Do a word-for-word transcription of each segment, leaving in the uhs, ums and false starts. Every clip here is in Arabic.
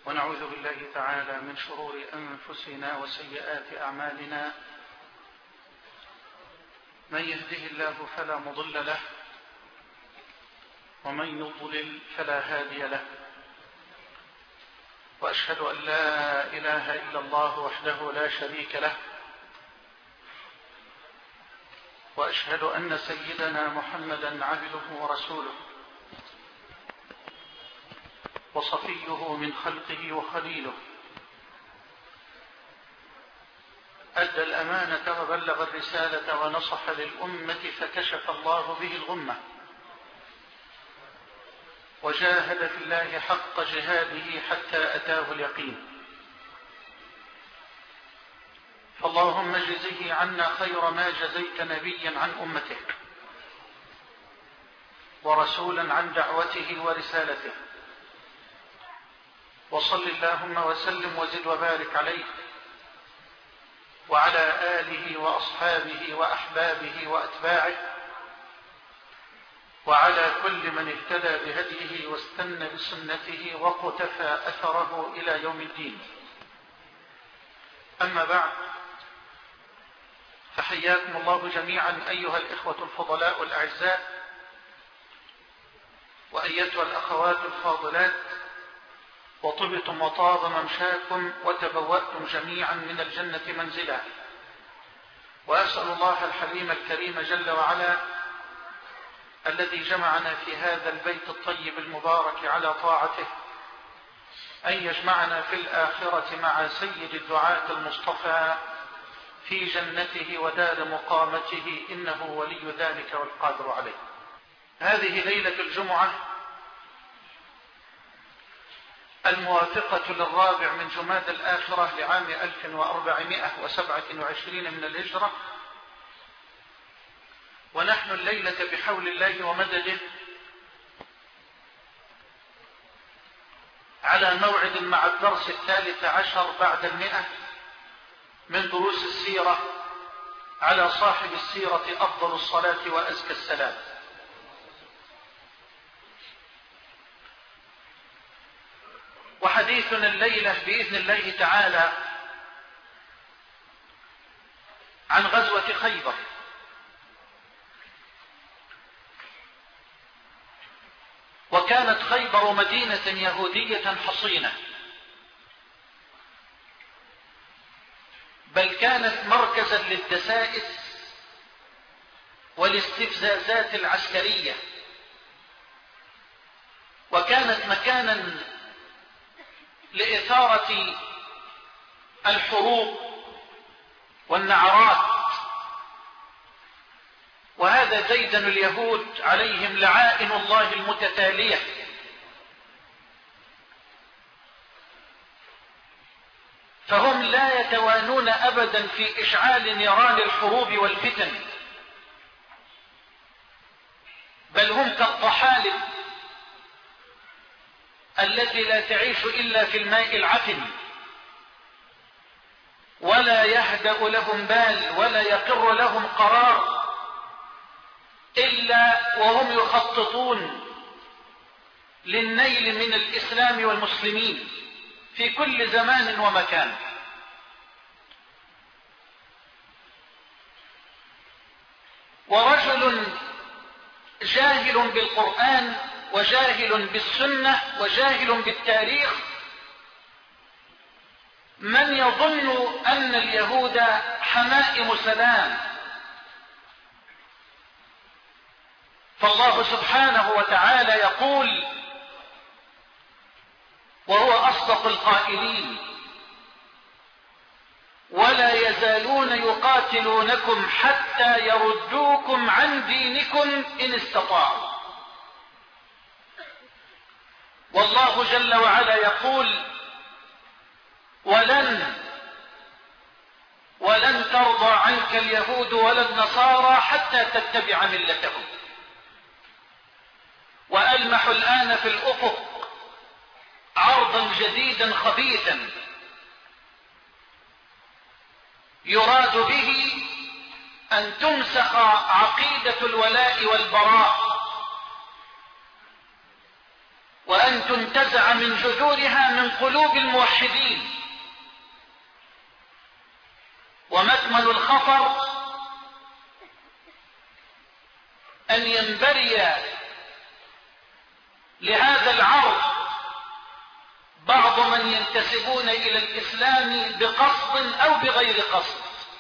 ونعوذ بالله تعالى من شرور أنفسنا وسيئات أعمالنا. من يهده الله فلا مضل له، ومن يضلل فلا هادي له. وأشهد أن لا إله إلا الله وحده لا شريك له، وأشهد أن سيدنا محمدا عبده ورسوله وصفيه من خلقه وخليله، أدى الأمانة وبلغ الرسالة ونصح للأمة فكشف الله به الغمة، وجاهد في الله حق جهاده حتى أتاه اليقين. فاللهم اجزه عنا خير ما جزيت نبيا عن أمته ورسولا عن دعوته ورسالته، وصل اللهم وسلم وزد وبارك عليه وعلى آله وأصحابه وأحبابه وأتباعه وعلى كل من اهتدى بهديه واستنى بسنته وقتفى أثره إلى يوم الدين. أما بعد، فحياكم الله جميعا أيها الإخوة الفضلاء الأعزاء، وأيتها الأخوات الفاضلات، وطبتم وطاب ممشاكم وتبوأتم جميعا من الجنة منزلا. وأسأل الله الحليم الكريم جل وعلا الذي جمعنا في هذا البيت الطيب المبارك على طاعته أن يجمعنا في الآخرة مع سيد الدعاة المصطفى في جنته ودار مقامته، إنه ولي ذلك والقادر عليه. هذه ليلة الجمعة الموافقة للرابع من جماد الآخرة لعام ألف وأربعمائة وسبعة وعشرين من الهجرة، ونحن الليلة بحول الله ومدده على موعد مع الدرس الثالث عشر بعد المئة من دروس السيرة على صاحب السيرة أفضل الصلاة وأزكى السلام. وحديثنا الليلة بإذن الله تعالى عن غزوة خيبر. وكانت خيبر مدينة يهودية حصينة، بل كانت مركزا للدسائس والاستفزازات العسكرية، وكانت مكانا لإثارة الحروب والنعرات. وهذا ديدن اليهود عليهم لعائن الله المتتالية. فهم لا يتوانون أبدا في إشعال نيران الحروب والفتن، بل هم كالطحالب التي لا تعيش إلا في الماء العفن، ولا يهدأ لهم بال ولا يقر لهم قرار إلا وهم يخططون للنيل من الإسلام والمسلمين في كل زمان ومكان. ورجل جاهل بالقرآن وجاهل بالسنة وجاهل بالتاريخ من يظن أن اليهود حمائم سلام. فالله سبحانه وتعالى يقول وهو أصدق القائلين: ولا يزالون يقاتلونكم حتى يردوكم عن دينكم إن استطاعوا. والله جل وعلا يقول: ولن ولن ترضى عنك اليهود ولا النصارى حتى تتبع ملتهم. وألمح الآن في الأفق عرضا جديدا خبيثا يراد به أن تمسخ عقيدة الولاء والبراء وأن تنتزع من جذورها من قلوب الموحدين. ومكمن الخطر أن ينبري لهذا العرض بعض من ينتسبون إلى الإسلام بقصد أو بغير قصد،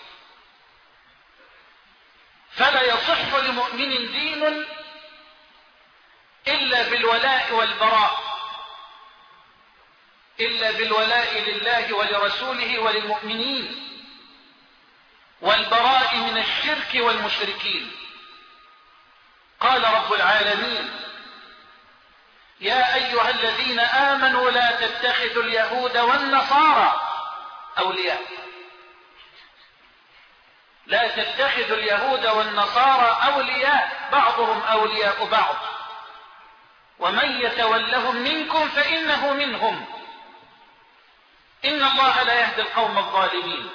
فلا يصح لمؤمن دين إلا بالولاء والبراء، إلا بالولاء لله ولرسوله وللمؤمنين، والبراء من الشرك والمشركين. قال رب العالمين: يا أيها الذين آمنوا لا تتخذوا اليهود والنصارى أولياء. لا تتخذوا اليهود والنصارى أولياء بعضهم أولياء بعض ومن يتولهم منكم فإنه منهم إن الله لا يهدي القوم الظالمين.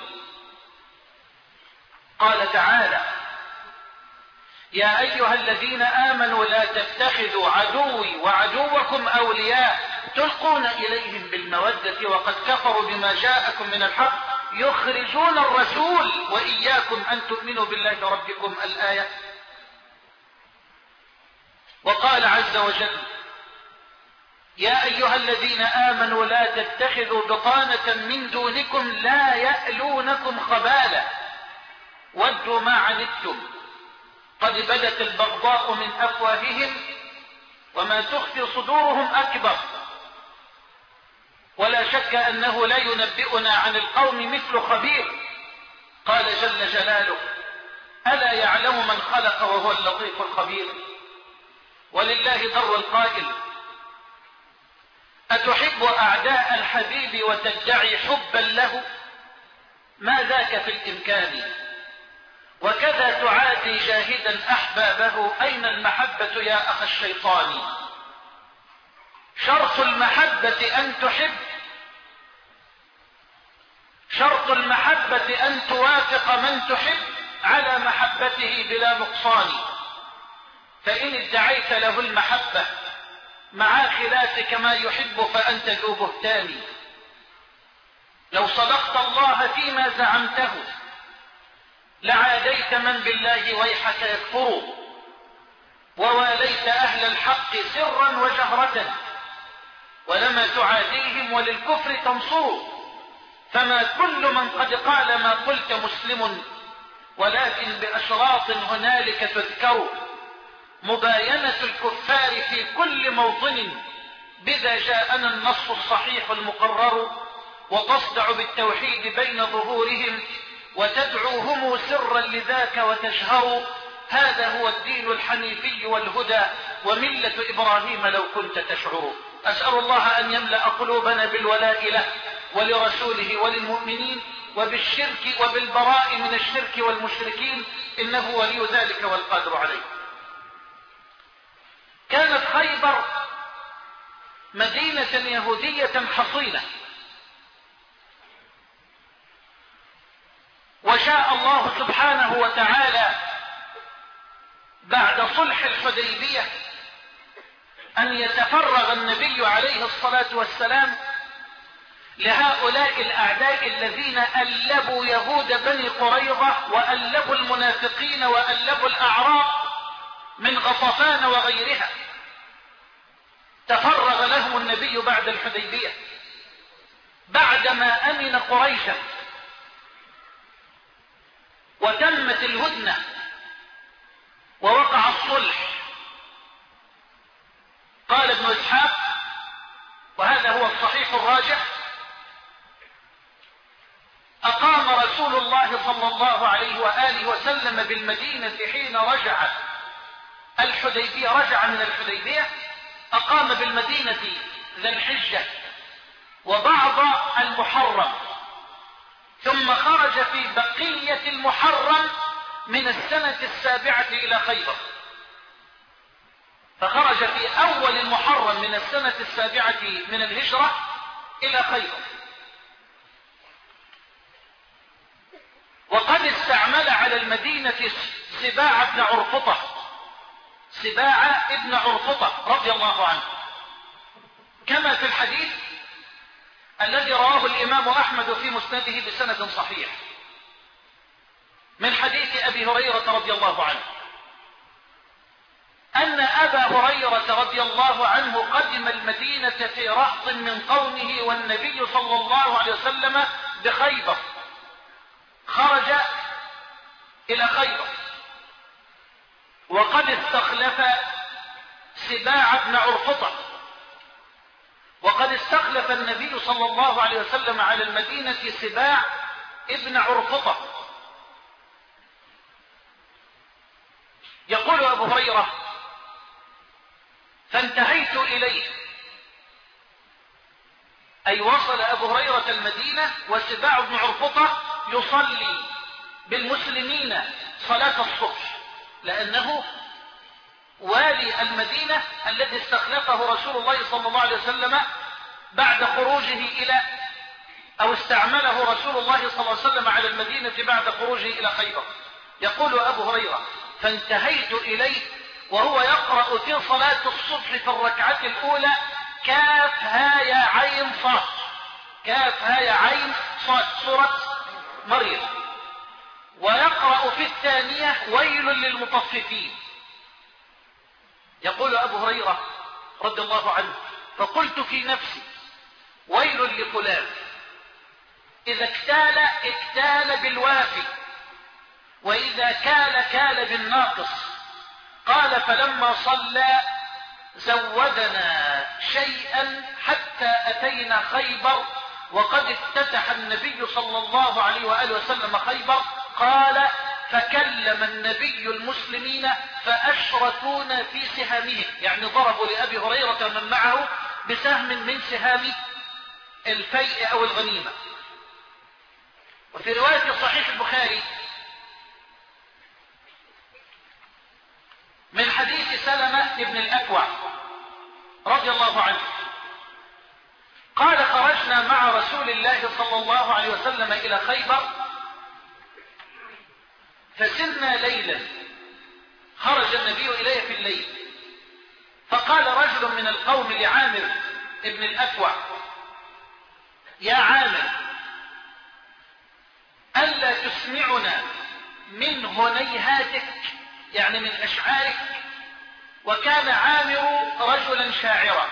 قال تعالى: يا أيها الذين آمنوا لا تتخذوا عدوي وعدوكم أولياء تلقون إليهم بالمودة وقد كفروا بما جاءكم من الحق يخرجون الرسول وإياكم أن تؤمنوا بالله ربكم. الآية. وقال عز وجل: يا أيها الذين آمنوا لا تتخذوا بطانة من دونكم لا يألونكم خبالا ودوا ما عنتم قد بدت البغضاء من أفواههم وما تخفي صدورهم أكبر. ولا شك أنه لا ينبئنا عن القوم مثل خبير. قال جل جلاله: ألا يعلم من خلق وهو اللطيف الخبير. ولله در القائل: أتحب أعداء الحبيب وتدعي حبا له؟ ما ذاك في الإمكان. وكذا تعادي جاهدا أحبابه. أين المحبة يا أخ الشيطان؟ شرط المحبة أن تحب، شرط المحبة أن توافق من تحب على محبته بلا نقصان. فإن ادعيت له المحبة مع خلافك ما يحب فأنت ذو بهتان. لو صدقت الله فيما زعمته لعاديت من بالله ويحك يكفر وواليت أهل الحق سرا وجهرة ولما تعاديهم وللكفر تنصر. فما كل من قد قال ما قلت مسلم ولكن بأشراط هنالك تذكر. مباينة الكفار في كل موطن بذا جاءنا النص الصحيح المقرر. وتصدع بالتوحيد بين ظهورهم وتدعوهم سرا لذاك وتجهر. هذا هو الدين الحنيفي والهدى وملة إبراهيم لو كنت تشعر. أسأل الله أن يملأ قلوبنا بالولاء له ولرسوله وللمؤمنين وبالشرك وبالبراء من الشرك والمشركين إنه ولي ذلك والقادر عليه. كانت خيبر مدينة يهودية حصينة، وشاء الله سبحانه وتعالى بعد صلح الحديبية أن يتفرغ النبي عليه الصلاة والسلام لهؤلاء الأعداء الذين ألبوا يهود بني قريظة وألبوا المنافقين وألبوا الأعراب من غطفان وغيرها. تفرغ لهم النبي بعد الحديبية بعدما أمن قريشا وتمت الهدنة ووقع الصلح. قال ابن إسحاق وهذا هو الصحيح الراجح: أقام رسول الله صلى الله عليه وآله وسلم بالمدينة حين رجع الحديبية، رجع من الحديبية، أقام بالمدينة ذا الحجة وبعض المحرم، ثم خرج في بقية المحرم من السنة السابعة إلى خيبر. فخرج في أول المحرم من السنة السابعة من الهجرة إلى خيبر. وقد استعمل على المدينة سباع بن عرفطة، سباع ابن عرفطة رضي الله عنه. كما في الحديث الذي رواه الإمام أحمد في مسنده بسند صحيح من حديث أبي هريرة رضي الله عنه أن أبا هريرة رضي الله عنه قدم المدينة في رهط من قومه والنبي صلى الله عليه وسلم بخيبر، خرج إلى خيبر وقد استخلف سباع بن عرفطة، وقد استخلف النبي صلى الله عليه وسلم على المدينة سباع ابن عرفطة. يقول أبو هريرة فانتهيت إليه، أي وصل أبو هريرة المدينة وسباع بن عرفطة يصلي بالمسلمين صلاة الصبح، لأنه والي المدينة الذي استخلفه رسول الله صلى الله عليه وسلم بعد خروجه إلى أو استعمله رسول الله صلى الله عليه وسلم على المدينة بعد خروجه إلى خيبر. يقول أبو هريرة فانتهيت إليه وهو يقرأ في صلاة الصبح في الركعة الأولى كاف ها يا عين صاد، كاف ها يا عين صاد، سورة مريم، ويقرأ في الثانية ويل للمطففين. يقول أبو هريرة رضي الله عنه فقلت في نفسي ويل لفلان، إذا اكتال اكتال بالوافي، وإذا كال كال بالناقص. قال فلما صلى زودنا شيئا حتى أتينا خيبر وقد افتتح النبي صلى الله عليه وآله وسلم خيبر. قال فكلم النبي المسلمين فأشركونا في سهامهم، يعني ضربوا لأبي هريرة ومن معه بسهم من سهام الفيء أو الغنيمة. وفي رواية صحيح البخاري من حديث سلمة بن الأكوع رضي الله عنه قال خرجنا مع رسول الله صلى الله عليه وسلم إلى خيبر فسرنا ليلا، خرج النبي إليه في الليل، فقال رجل من القوم لعامر ابن الأكوع يا عامر ألا تسمعنا من هنيهاتك، يعني من أشعارك. وكان عامر رجلا شاعرا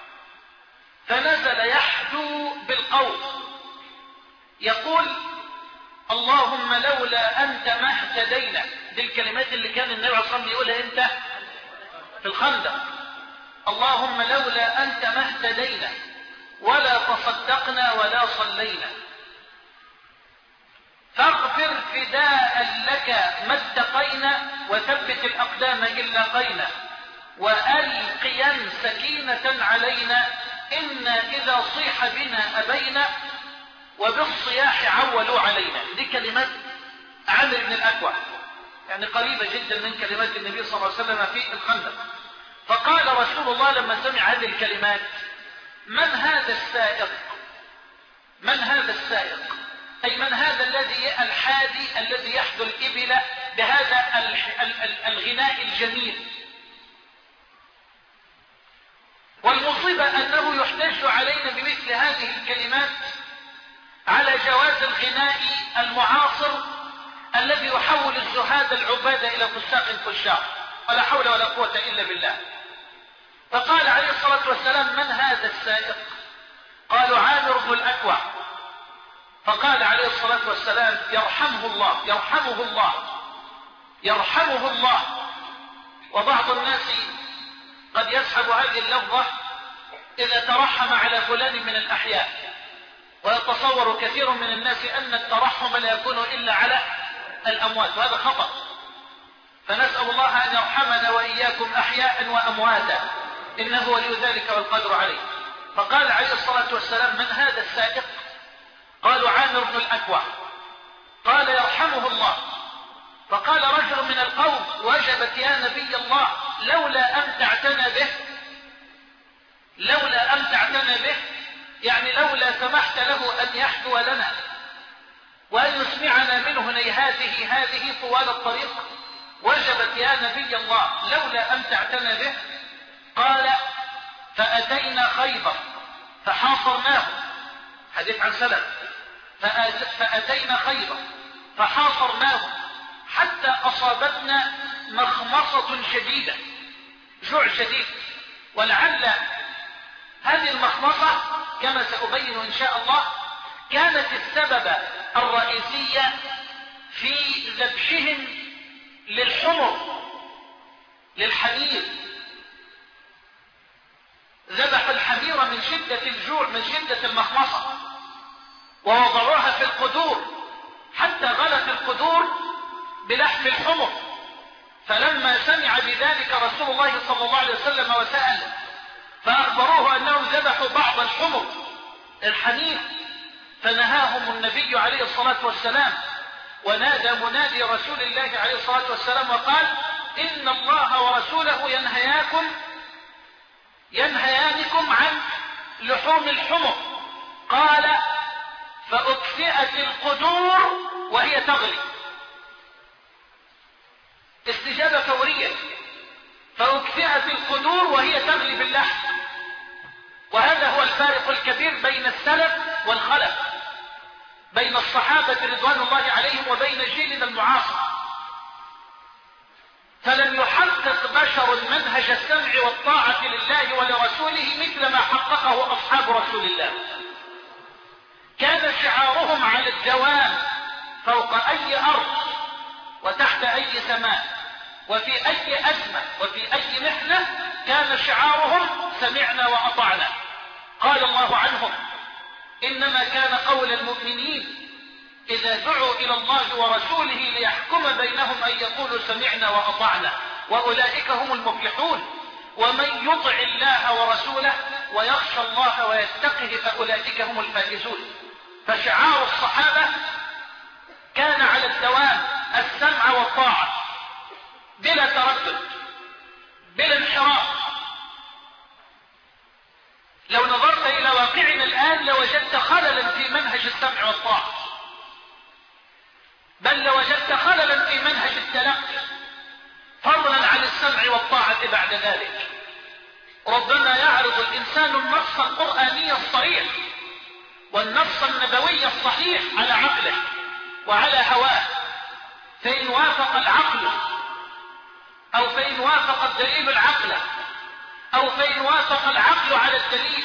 فنزل يحدو بالقول يقول اللهم لولا أنت ما اهتدينا. دي الكلمات اللي كان النبي عليه الصلاة والسلام يقولها انت في الخندق، اللهم لولا أنت ما اهتدينا ولا تصدقنا ولا صلينا، فاغفر فداء لك ما اتقينا وثبت الأقدام إن لاقينا وألقيا سكينة علينا إنا إذا صيح بنا أبينا وبالصياح عولوا علينا. دي كلمات عامر بن الأكوع، يعني قريبة جدا من كلمات النبي صلى الله عليه وسلم في الخندق. فقال رسول الله لما سمع هذه الكلمات من هذا السائق، من هذا السائق، أي من هذا الذي الحادي الذي يحدو الإبل بهذا الغناء الجميل. والمصيبة أنه يحتج علينا بمثل هذه الكلمات على جواز الغناء المعاصر الذي يحول الزهاد العبادة إلى فساق فشاق، ولا حول ولا قوة إلا بالله. فقال عليه الصلاة والسلام من هذا السائق؟ قالوا عامر بن الأكوع. فقال عليه الصلاة والسلام يرحمه الله يرحمه الله يرحمه الله. وبعض الناس قد يسحب هذه اللفظة إذا ترحم على فلان من الأحياء، ويتصور كثير من الناس أن الترحم لا يكون إلا على الأموات، وهذا خطأ. فنسأل الله أن يرحمنا وإياكم أحياء وأمواتا إنه ولي ذلك والقدر عليه. فقال عليه الصلاة والسلام من هذا السائق؟ قالوا عامر بن الأكوع. قال يرحمه الله. فقال رجل من القوم وجبت يا نبي الله لولا أمتعتنا به، لولا أمتعتنا به، يعني لولا سمحت له أن يحدو لنا وأن يسمعنا منه نيهاته هذه طوال الطريق، وجبت يا نبي الله لولا أمتعتنا به. قال فأتينا خيبر فحاصرناه، حديث عن سلف، فأتينا خيبر فحاصرناه حتى أصابتنا مخمصة شديدة، جوع شديد. ولعل هذه المخمصة كما سأبين إن شاء الله كانت السبب الرئيسي في ذبحهم للحمر للحمير. ذبحوا الحمير من شدة الجوع، من شدة المخمصة، ووضعوها في القدور حتى غلت القدور بلحم الحمر. فلما سمع بذلك رسول الله صلى الله عليه وسلم وسأل، فأخبروه أنهم ذبحوا بعض الحمر الحمير، فنهاهم النبي عليه الصلاة والسلام، ونادى منادي رسول الله عليه الصلاة والسلام وقال: إن الله ورسوله ينهياكم ينهيانكم عن لحوم الحمر. قال: فأكفئت القدور وهي تغلي. استجابة فورية، فأكفئت القدور وهي تغلي باللحم. وهذا هو الفارق الكبير بين السلف والخلف، بين الصحابة رضوان الله عليهم وبين جيلنا المعاصر. فلم يحقق بشر منهج السمع والطاعة لله ولرسوله مثل ما حققه أصحاب رسول الله. كان شعارهم على الدوام فوق أي أرض وتحت أي سماء وفي أي أزمة وفي أي محنة، كان شعارهم: سمعنا وأطعنا. قال الله عنهم: إنما كان قول المؤمنين إذا دعوا إلى الله ورسوله ليحكم بينهم أن يقولوا سمعنا وأطعنا، وأولئك هم المفلحون. ومن يطع الله ورسوله ويخشى الله ويتقه فأولئك هم الفائزون. فشعار الصحابة كان على الدوام: السمع والطاعة بلا تردد بلا انحراف. لو نظرت إلى واقعنا الآن لوجدت خللا في منهج السمع والطاعة، بل لوجدت خللا في منهج التلقي، فضلا عن السمع والطاعة بعد ذلك. ربما يعرض الإنسان النص القرآني الصريح والنص النبوي الصحيح على عقله وعلى هواه، فإن وافق العقل أو فإن وافق الدليل العقل أو فإن وافق العقل على الدليل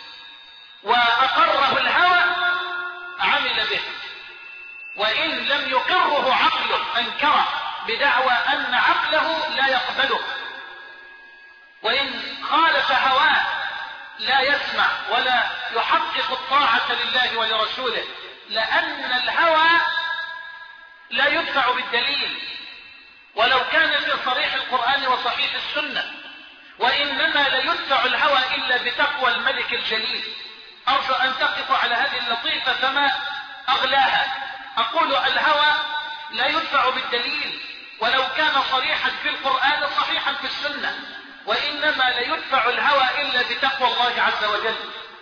وأقره الهوى عمل به، وإن لم يقره عقله أنكره بدعوى أن عقله لا يقبله، وإن خالف هواه لا يسمع ولا يحقق الطاعة لله ولرسوله، لأن الهوى لا يدفع بالدليل ولو كان في صريح القرآن وصحيح السنة، وإنما لا يدفع الهوى إلا بتقوى الملك الجليل. أرجو أن تقف على هذه اللطيفة فما أغلاها. أقول الهوى لا يدفع بالدليل ولو كان صريحا في القرآن صحيحا في السنة، وإنما لا يدفع الهوى إلا بتقوى الله عز وجل.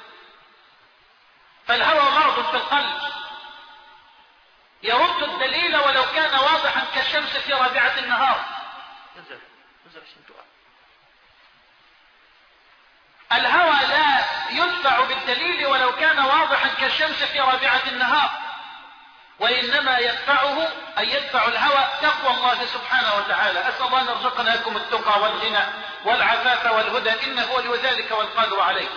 فالهوى مرض في القلب يرد الدليل ولو كان واضحا كالشمس في رابعة النهار. الهوى لا يدفع بالدليل ولو كان واضحا كالشمس في رابعة النهار، وإنما يدفعه أي يدفع الهوى تقوى الله سبحانه وتعالى. أسأل الله أن يرزقنا لكم التقى والغنى والعفاف والهدى، إنه ولي ذلك والقادر عليه.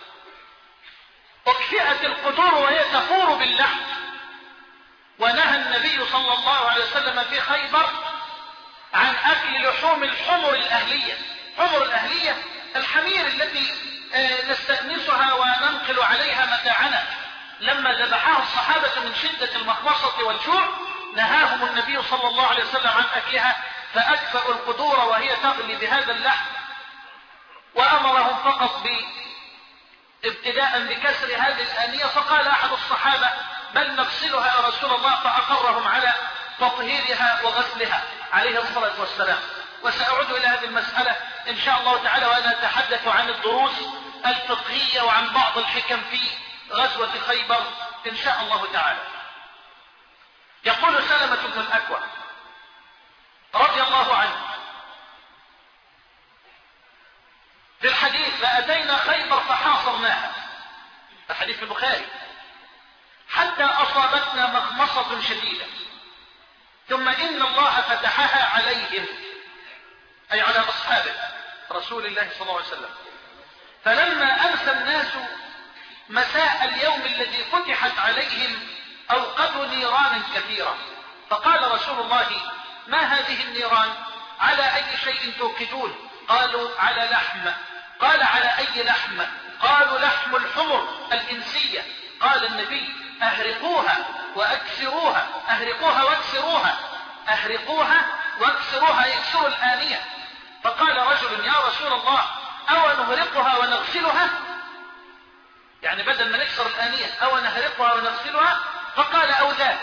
أكفئت القدور وهي تفور باللحم، ونهى النبي صلى الله عليه وسلم في خيبر عن أكل لحوم الحمر الأهلية. حمر الأهلية الحمير التي نستأنسها وننقل عليها متاعنا. لما ذبحها الصحابة من شدة المخمصة والجوع نهاهم النبي صلى الله عليه وسلم عن أكلها، فأكفأوا القدور وهي تغلي بهذا اللحم، وأمرهم فقط بابتداء بكسر هذه الآنية. فقال أحد الصحابة: بل نغسلها يا رسول الله، فأقرهم على تطهيرها وغسلها عليه الصلاة والسلام. وسأعود إلى هذه المسألة إن شاء الله تعالى وأنا أتحدث عن الدروس الفقهية وعن بعض الحكم في غزوة خيبر إن شاء الله تعالى. يقول سلمة بن الأكوع رضي الله عنه: في الحديث فأتينا خيبر فحاصرناها، الحديث في البخاري، حتى أصابتنا مخمصة شديدة، ثم إن الله فتحها عليهم، أي على أصحابه رسول الله صلى الله عليه وسلم. فلما أمسى الناس مساء اليوم الذي فتحت عليهم أوقدوا نيرانا كثيرة، فقال رسول الله: ما هذه النيران؟ على أي شيء توقدون؟ قالوا: على لحم. قال: على أي لحم؟ قالوا: لحم الحمر الإنسية. قال النبي: أهرقوها وأكسروها، أهرقوها واكسروها، أهرقوها واكسروها، يكسروا الآنية. فقال رجل: يا رسول الله، أو نهرقها ونغسلها؟ يعني بدل ما نكسر الآنية أو نهرقها ونغسلها؟ فقال: أو ذاك،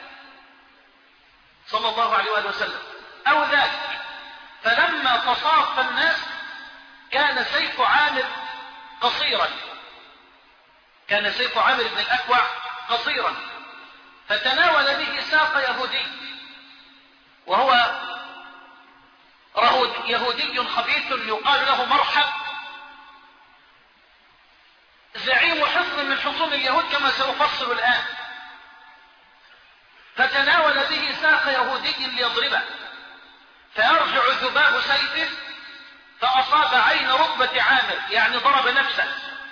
صلى الله عليه وآله وسلم، أو ذاك. فلما تصاف الناس كان سيف عامر قصيرا، كان سيف عامر بن الأكوع قصيرا، فتناول به ساق يهودي، وهو يهودي خبيث يقال له مرحب، زعيم حصن من حصون اليهود كما سنفصل الآن. فتناول به ساق يهودي ليضربه، فيرجع ذباب سيفه فأصاب عين ركبة عامر، يعني ضرب نفسه،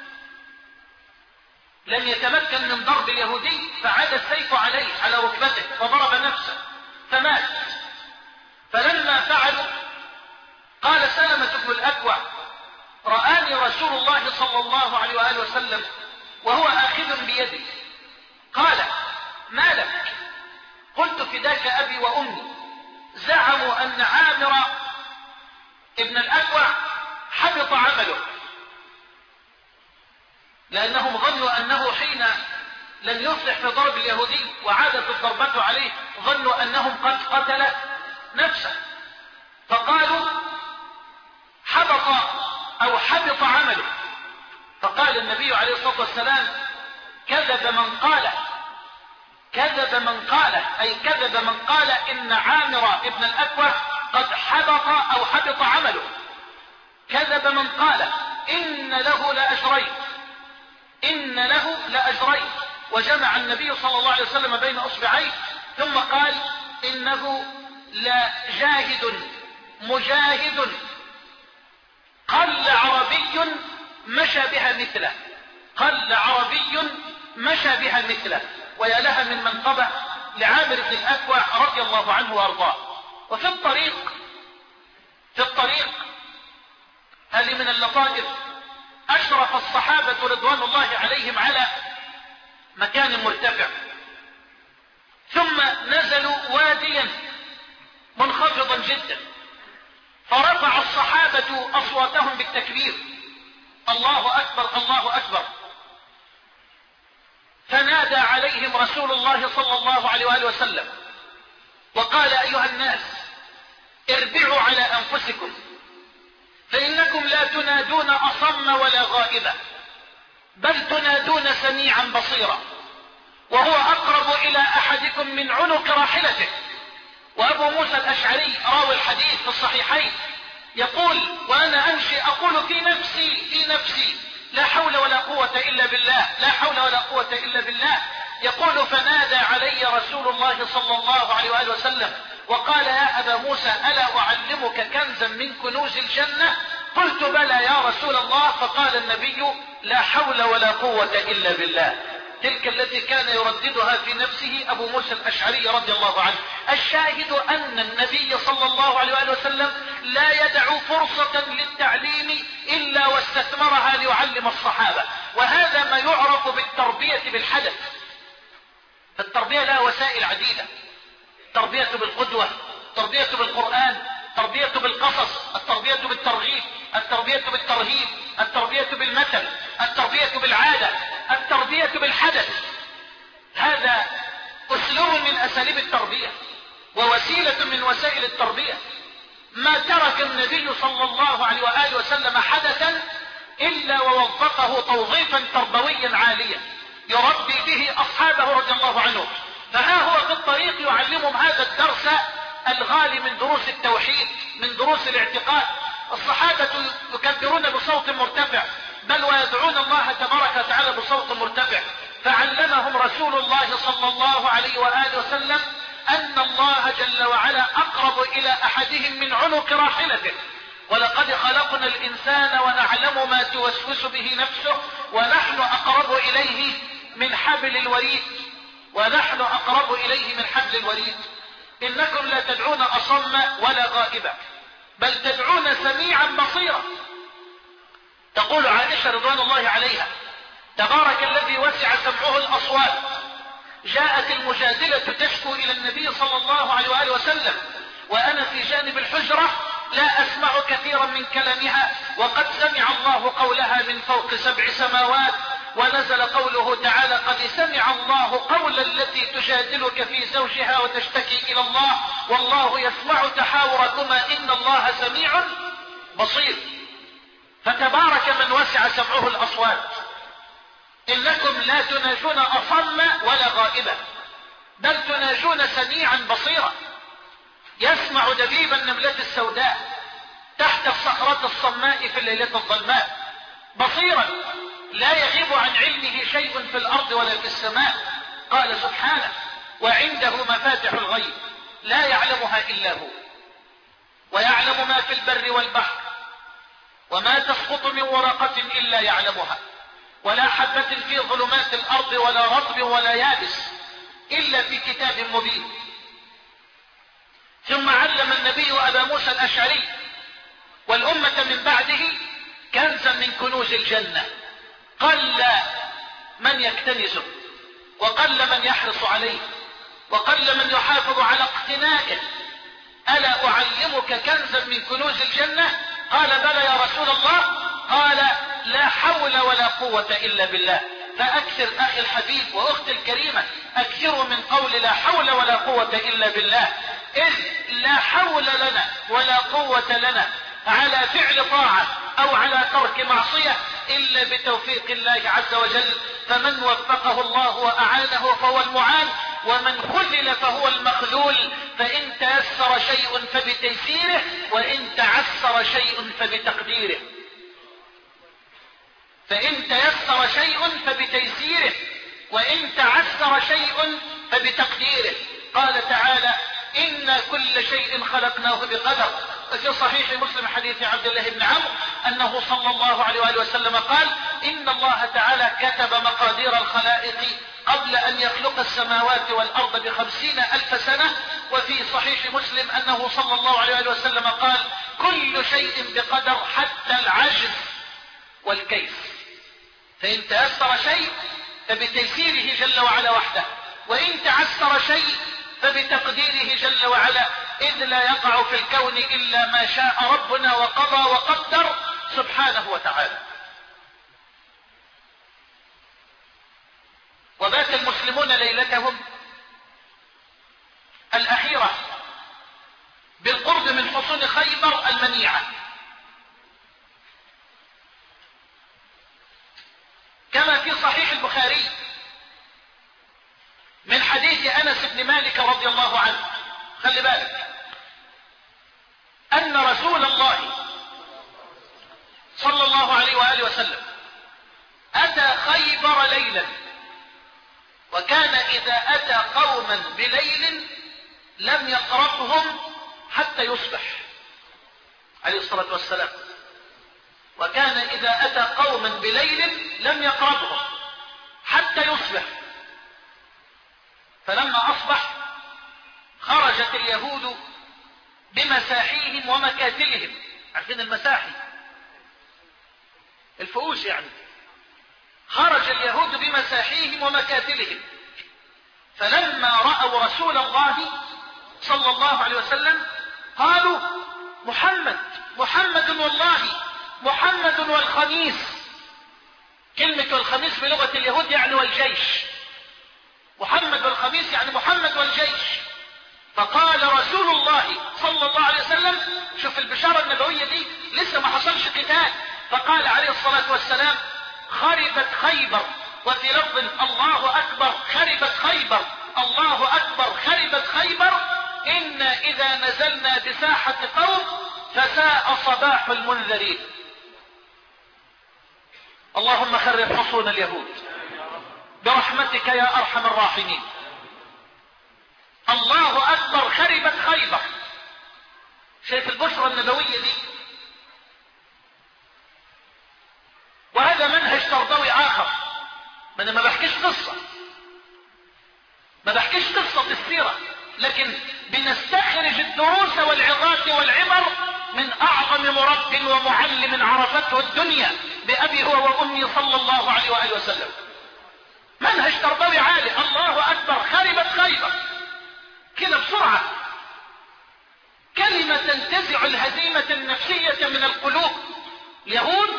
لم يتمكن من ضرب اليهودي فعاد السيف عليه على ركبته فضرب نفسه فمات. فلما فعلوا قال سلمة بن الأكوع: رآني رسول الله صلى الله عليه وآله وسلم وهو آخذ بيدي. قال: ما لك؟ قلت: فداك أبي وأمي، زعموا أن عامر ابن الأكوع حبط عمله، لأنهم ظنوا أنه حين لم يفلح في ضرب اليهودي وعادت الضربة عليه ظنوا أنهم قد قتل نفسه، فقالوا حبط أو حبط عمله. فقال النبي عليه الصلاة والسلام: كذب من قال، كذب من قال، أي كذب من قال إن عامر ابن الأكوع قد حبط أو حبط عمله. كذب من قال إن له لأجرين، إن له لأجرين. وجمع النبي صلى الله عليه وسلم بين أصبعيه ثم قال: إنه لجاهد مجاهد قل عربي مشى بها مثله، قل عربي مشى بها مثله. ويا لها من منقبة لعامر بن الأكوع رضي الله عنه وارضاه. وفي الطريق في الطريق هذه من اللطائف، أشرف الصحابة رضوان الله عليهم على مكان مرتفع، ثم نزلوا واديا منخفضا جدا، فرفع الصحابة أصواتهم بالتكبير: الله أكبر الله أكبر. فنادى عليهم رسول الله صلى الله عليه وآله وسلم وقال: أيها الناس، اربعوا على أنفسكم، فإنكم لا تنادون أصم ولا غائبا، بل تنادون سميعا بصيرا، وهو أقرب إلى أحدكم من عنق راحلته. وأبو موسى الأشعري راوي الحديث في الصحيحين يقول: وأنا أمشي أقول في نفسي في نفسي لا حول ولا قوة إلا بالله، لا حول ولا قوة إلا بالله. يقول: فنادى علي رسول الله صلى الله عليه وآله وسلم وقال: يا أبا موسى، ألا أعلمك كنزا من كنوز الجنة؟ قلت: بلى يا رسول الله. فقال النبي: لا حول ولا قوة إلا بالله. تلك التي كان يرددها في نفسه أبو موسى الأشعري رضي الله عنه. الشاهد أن النبي صلى الله عليه وآله وسلم لا يدع فرصة للتعليم إلا واستثمرها ليعلم الصحابة، وهذا ما يعرف بالتربية بالحدث. التربية لها وسائل عديدة: التربية بالقدوة، التربية بالقرآن، التربية بالقصص، التربية بالترغيب، التربية بالترهيب، التربية بالمثل، التربية بالعادة، التربية بالحدث. هذا أسلوب من أساليب التربية ووسيلة من وسائل التربية. ما ترك النبي صلى الله عليه وآله وسلم حدثا إلا ووظفه توظيفا تربويا عاليا يربي به أصحابه رضي الله عنهم. فها هو في الطريق يعلمهم هذا الدرس الغالي من دروس التوحيد، من دروس الاعتقاد. الصحابة يكبرون بصوت مرتفع، بل ويدعون الله تبارك وتعالى بصوت مرتفع. فعلمهم رسول الله صلى الله عليه وآله وسلم أن الله جل وعلا أقرب إلى أحدهم من عنق راحلته. ولقد خلقنا الإنسان ونعلم ما توسوس به نفسه ونحن أقرب إليه من حبل الوريد ونحن أقرب إليه من حبل الوريد. إنكم لا تدعون أصم ولا غائبا، بل تدعون سميعا بصيرا. تقول عائشة رضوان الله عليها: تبارك الذي وسع سمعه الأصوات. جاءت المجادلة تشكو إلى النبي صلى الله عليه وآله وسلم وأنا في جانب الحجرة لا أسمع كثيرا من كلامها، وقد سمع الله قولها من فوق سبع سماوات، ونزل قوله تعالى: قد سمع الله قول التي تجادلك في زوجها وتشتكي إلى الله والله يسمع تحاوركما إن الله سميع بصير. فتبارك من وسع سمعه الأصوات. إنكم لا تناجون أصم ولا غائبا، بل تناجون سميعا بصيرا. يسمع دبيب النملة السوداء تحت الصخرة الصماء في الليلة الظلماء، بصيرا لا يغيب عن علمه شيء في الأرض ولا في السماء. قال سبحانه: وعنده مفاتح الغيب لا يعلمها إلا هو، ويعلم ما في البر والبحر، وما تسقط من ورقة إلا يعلمها، ولا حبة في ظلمات الأرض ولا رطب ولا يابس إلا في كتاب مبين. ثم علم النبي أبا موسى الأشعري والأمة من بعده كنزا من كنوز الجنة قل من يكتنزه وقل من يحرص عليه وقل من يحافظ على اقتنائه. ألا أعلمك كنزا من كنوز الجنة؟ قال: بلى يا رسول الله. قال: لا حول ولا قوة إلا بالله. فأكثر أخي الحبيب وأختي الكريمة، أكثروا من قول لا حول ولا قوة إلا بالله، إذ لا حول لنا ولا قوة لنا على فعل طاعة أو على ترك معصية إلا بتوفيق الله عز وجل. فمن وفقه الله وأعانه فهو المعان، ومن خذل فهو المخذول. فإن تيسر شيء فبتيسيره، وإن تعسر شيء فبتقديره. فإن تيسر شيء فبتيسيره، وإن تعسر شيء فبتقديره. قال تعالى: إن كل شيء خلقناه بقدر. وفي صحيح مسلم حديث عبد الله بن عمرو أنه صلى الله عليه وآله وسلم قال: إن الله تعالى كتب مقادير الخلائق قبل أن يخلق السماوات والأرض بخمسين ألف سنة. وفي صحيح مسلم أنه صلى الله عليه وآله وسلم قال: كل شيء بقدر حتى العجز والكيف. فإن تيسر شيء فبتيسيره جل وعلا وحده، وإن تعسر شيء فبتقديره جل وعلا، إذ لا يقع في الكون إلا ما شاء ربنا وقضى وقدر سبحانه وتعالى. وبات المسلمون ليلتهم الأخيرة بالقرب من حصون خيبر المنيعة، كما في صحيح البخاري من حديث أنس بن مالك رضي الله عنه. خلي بالك أن رسول الله صلى الله عليه وآله وسلم أتى خيبر ليلا، وكان إذا أتى قوما بليل لم يقربهم حتى يصبح عليه الصلاة والسلام. وكان إذا أتى قوما بليل لم يقربهم حتى يصبح. فلما أصبح خرجت اليهود بمساحيهم ومكاتلهم. عارفين المساحي؟ الفؤوس يعني. خرج اليهود بمساحيهم ومكاتلهم، فلما رأوا رسول الله صلى الله عليه وسلم قالوا: محمد محمد والله محمد والخميس. كلمة والخميس بلغة اليهود يعني والجيش. محمد والخميس يعني محمد والجيش. فقال رسول الله صلى الله عليه وسلم، شوف البشارة النبوية دي لسه ما حصلش قتال، فقال عليه الصلاة والسلام: خربت خيبر. وفي لفظ: الله أكبر خربت خيبر، الله أكبر خربت خيبر. إنا إذا نزلنا بساحة قوم فساحة ساء صباح المنذرين. اللهم خرب حصون اليهود برحمتك يا ارحم الراحمين. الله اكبر، خربت خيبر. شايف البشرى النبوية دي؟ وهذا منهج تربوي اخر. ما انا ما بحكيش قصة، ما بحكيش قصة السيرة، لكن بنستخرج الدروس والعظات والعبر من اعظم مرب ومعلم عرفته الدنيا بأبي هو وأمي صلى الله عليه وآله وسلم. منهج تربوي عالي. الله أكبر، خربت خيبر كده بسرعة. كلمة تنتزع الهزيمة النفسية من القلوب. اليهود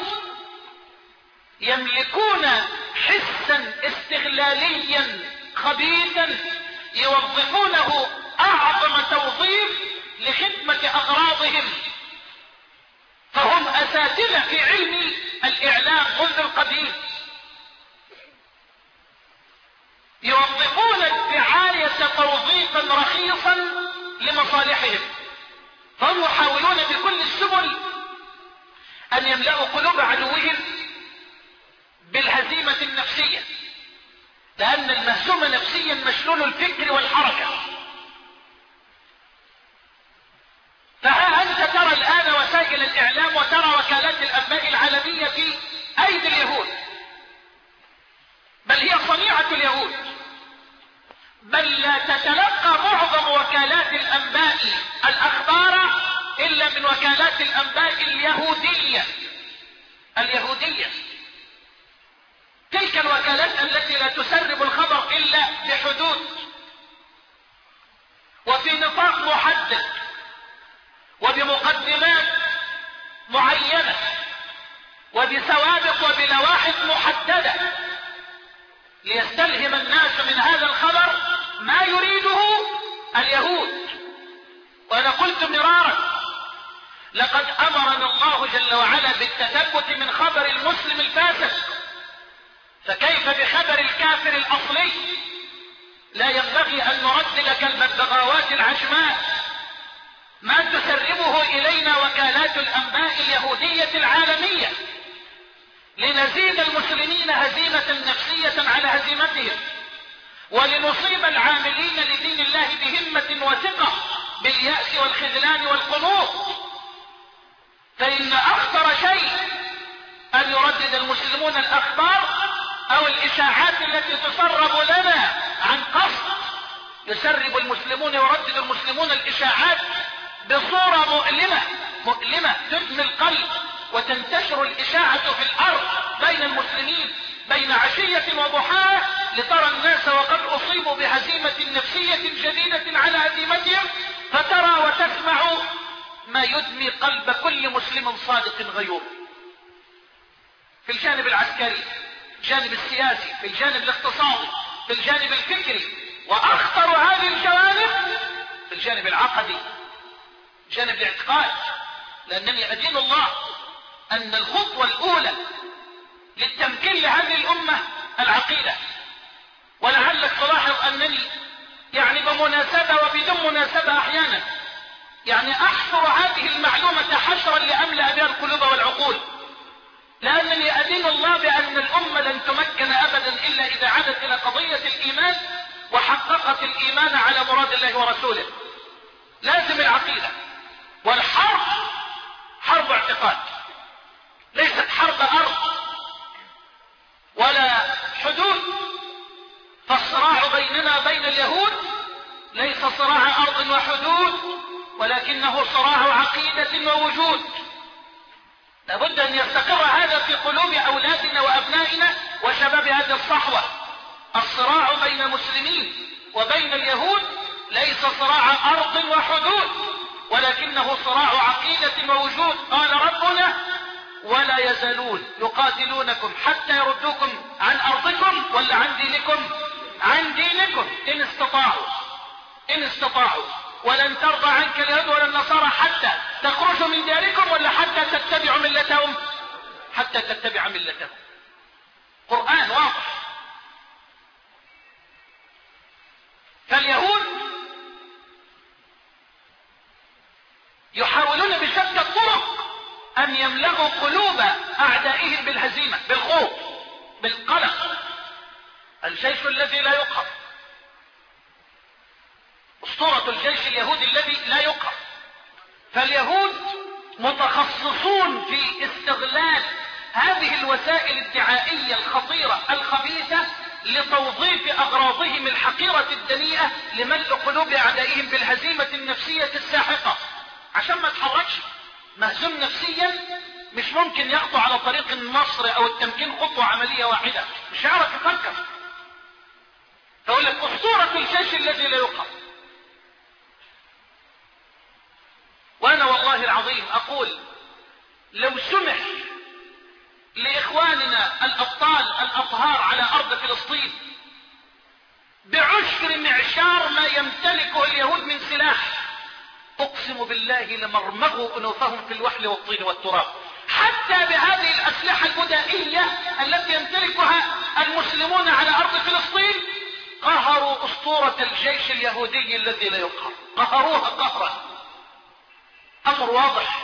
يملكون حسا استغلاليا خبيثا يوظفونه أعظم توظيف لخدمة أغراضهم، فهم أساتذة في علم الإعلام منذ القديم. يوظفون الدعاية توظيفا رخيصا لمصالحهم، فهم يحاولون بكل السبل أن يملأوا قلوب عدوهم بالهزيمة النفسية، لأن المهزوم نفسيا مشلول الفكر والحركة. فها أنت ترى الآن وسائل الإعلام وترى وكالات الأنباء العالمية في أيدي اليهود، بل هي صنيعة اليهود، بل لا تتلقى معظم وكالات الأنباء الأخبار إلا من وكالات الأنباء اليهودية اليهودية تلك الوكالات التي لا تسرب الخبر إلا بحدود وفي نطاق محدد وبمقدمات معينة وبسوابق وبلواحظ محددة ليستلهم الناس من هذا الخبر ما يريده اليهود. وأنا قلت مرارا لقد أمرنا الله جل وعلا بالتثبت من خبر المسلم الفاسق، فكيف بخبر الكافر الأصلي؟ لا ينبغي أن نردد كالببغاوات العجماء ما تسربه إلينا وكالات الأنباء اليهودية العالمية لنزيد المسلمين هزيمة نفسية على هزيمتهم، ولنصيب العاملين لدين الله بهمة وثقة باليأس والخذلان والقنوط. فإن أخطر شيء أن يردد المسلمون الأخبار أو الإشاعات التي تسرب لنا عن قصد. يسرب المسلمون ويردد المسلمون الإشاعات بصورة مؤلمة مؤلمة تدمي القلب، وتنتشر الإشاعة في الأرض بين المسلمين بين عشية وضحاها لترى الناس وقد أصيبوا بهزيمة نفسية شديدة على هزيمتهم، فترى وتسمع ما يدمي قلب كل مسلم صادق غيور في الجانب العسكري، في الجانب السياسي، في الجانب الاقتصادي، في الجانب الفكري، وأخطر هذه الجوانب في الجانب العقدي، جانب الاعتقاد. لأنني أدين الله أن الخطوة الأولى للتمكين لهذه الأمة العقيدة. ولعلك تلاحظ أنني يعني بمناسبة وبدون مناسبة أحيانا يعني أحصر هذه المعلومة حشرا لأملأ بها القلوب والعقول، لأنني أدين الله بأن الأمة لن تمكن أبدا إلا إذا عادت إلى قضية الإيمان وحققت الإيمان على مراد الله ورسوله. لازم العقيدة. والحرب حرب اعتقاد، ليست حرب أرض ولا حدود. فالصراع بيننا بين اليهود ليس صراع أرض وحدود، ولكنه صراع عقيدة ووجود. لابد أن يستقر هذا في قلوب أولادنا وأبنائنا وشباب هذه الصحوة. الصراع بين المسلمين وبين اليهود ليس صراع أرض وحدود، ولكنه صراع عقيدة ووجود. قال ربنا: ولا يزالون يقاتلونكم حتى يردوكم عن أرضكم ولا عن دينكم عن دينكم إن استطاعوا إن استطاعوا ولن ترضى عنك اليهود ولا النصارى حتى تخرجوا من دياركم ولا حتى تتبعوا ملتهم حتى تتبع ملتهم. قرآن واضح. فاليهود يحاولون بشتى الطرق الجيش الذي لا يقهر، أسطورة الجيش اليهودي الذي لا يقهر. فاليهود متخصصون في استغلال هذه الوسائل الدعائية الخطيرة الخبيثة لتوظيف أغراضهم الحقيرة الدنيئة لملء قلوب أعدائهم بالهزيمة النفسية الساحقة، عشان ما تحركش. مهزوم نفسيا مش ممكن يخطو على طريق النصر أو التمكين خطوة عملية واحدة، مش هيعرف يفكر. فأقول لك أسطورة الجيش الذي لا يقهر. وأنا والله العظيم أقول لو سمح لإخواننا الأبطال الأطهار على أرض فلسطين بعشر معشار ما يمتلكه اليهود من سلاح، أقسم بالله لمرمغوا أنوفهم في الوحل والطين والتراب. حتى بهذه الأسلحة البدائية التي يمتلكها المسلمون على أرض فلسطين قهروا أسطورة الجيش اليهودي الذي لا يقهر، قهروها قهرا. أمر واضح.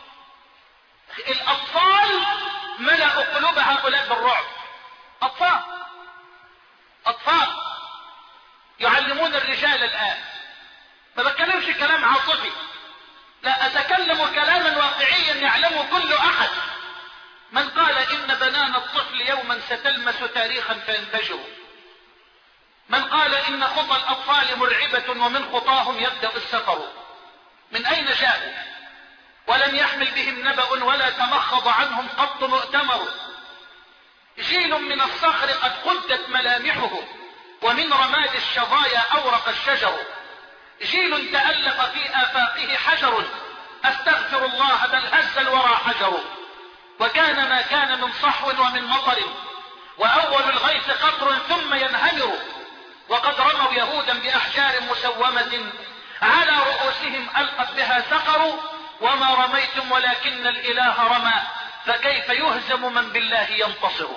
الأطفال ملأوا قلوب هؤلاء بالرعب. أطفال أطفال يعلمون الرجال الآن. ما بتكلمش كلام عاطفي، لا، أتكلم كلاما واقعيا يعلمه كل أحد. من قال إن بنان الطفل يوما ستلمس تاريخا فينفجر، من قال إن خطى الأطفال مرعبة ومن خطاهم يبدأ السفر، من أين جاءوا ولم يحمل بهم نبأ ولا تمخض عنهم قط مؤتمر. جيل من الصخر قد قدت ملامحه ومن رماد الشظايا أورق الشجر، جيل تألف في آفاقه حجر أستغفر الله بل هز الورى حجر. وكان ما كان من صحو ومن مطر وأول الغيث قطر ثم ينهمر. وقد رموا يهودا بأحجار مسومة على رؤوسهم ألقت بها سقر. وما رميتم ولكن الإله رمى فكيف يهزم من بالله ينتصر.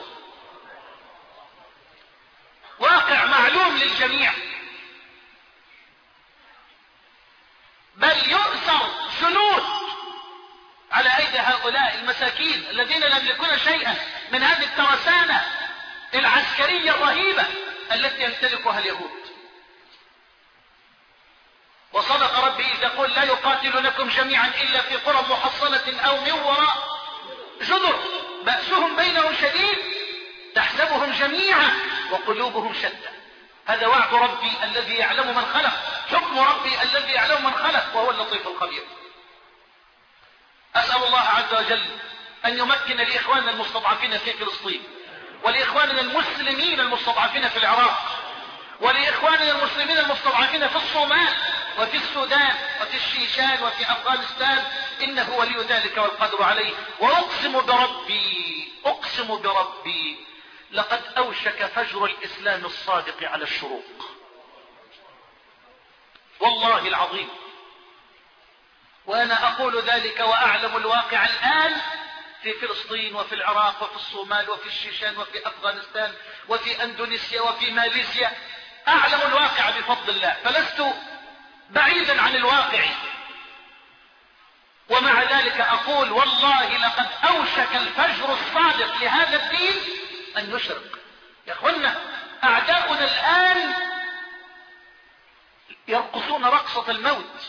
واقع معلوم للجميع، بل يؤثر جنود على أيدي هؤلاء المساكين الذين لا يملكون شيئا من هذه الترسانة العسكرية الرهيبة التي يمتلكها اليهود. وصدق ربي إذ يقول لا يقاتلونكم جميعا إلا في قرى محصنة أو من وراء جدر بأسهم بينهم شديد تحسبهم جميعا وقلوبهم شتى. هذا وعد ربي الذي يعلم من خلق، حكم ربي الذي يعلم من خلق وهو اللطيف الخبير. أسأل الله عز وجل أن يمكن لإخواننا المستضعفين في فلسطين، ولإخواننا المسلمين المستضعفين في العراق، ولإخواننا المسلمين المستضعفين في الصومال وفي السودان وفي الشيشان وفي أفغانستان، إنه ولي ذلك والقدر عليه. وأقسم بربي أقسم بربي لقد أوشك فجر الإسلام الصادق على الشروق، والله العظيم. وأنا أقول ذلك وأعلم الواقع الآن في فلسطين وفي العراق وفي الصومال وفي الشيشان وفي أفغانستان وفي أندونيسيا وفي ماليزيا. أعلم الواقع بفضل الله، فلست بعيدا عن الواقع. ومع ذلك أقول والله لقد أوشك الفجر الصادق لهذا الدين أن يشرق. يا أخوانا، أعداؤنا الآن يرقصون رقصة الموت،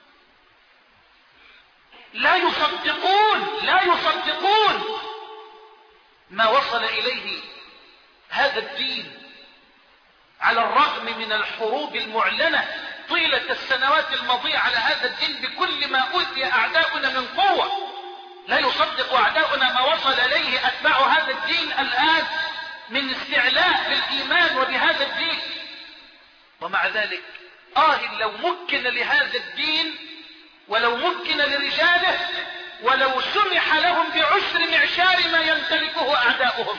لا يصدقون لا يصدقون ما وصل إليه هذا الدين على الرغم من الحروب المعلنة طيلة السنوات الماضية على هذا الدين بكل ما أوتي أعداؤنا من قوة. لا يصدق أعداؤنا ما وصل إليه أتباع هذا الدين الآن من استعلاء بالإيمان وبهذا الدين. ومع ذلك آه لو مكن لهذا الدين ولو مكن لرجاله ولو سمح لهم بعشر معشار ما يمتلكه أعداؤهم.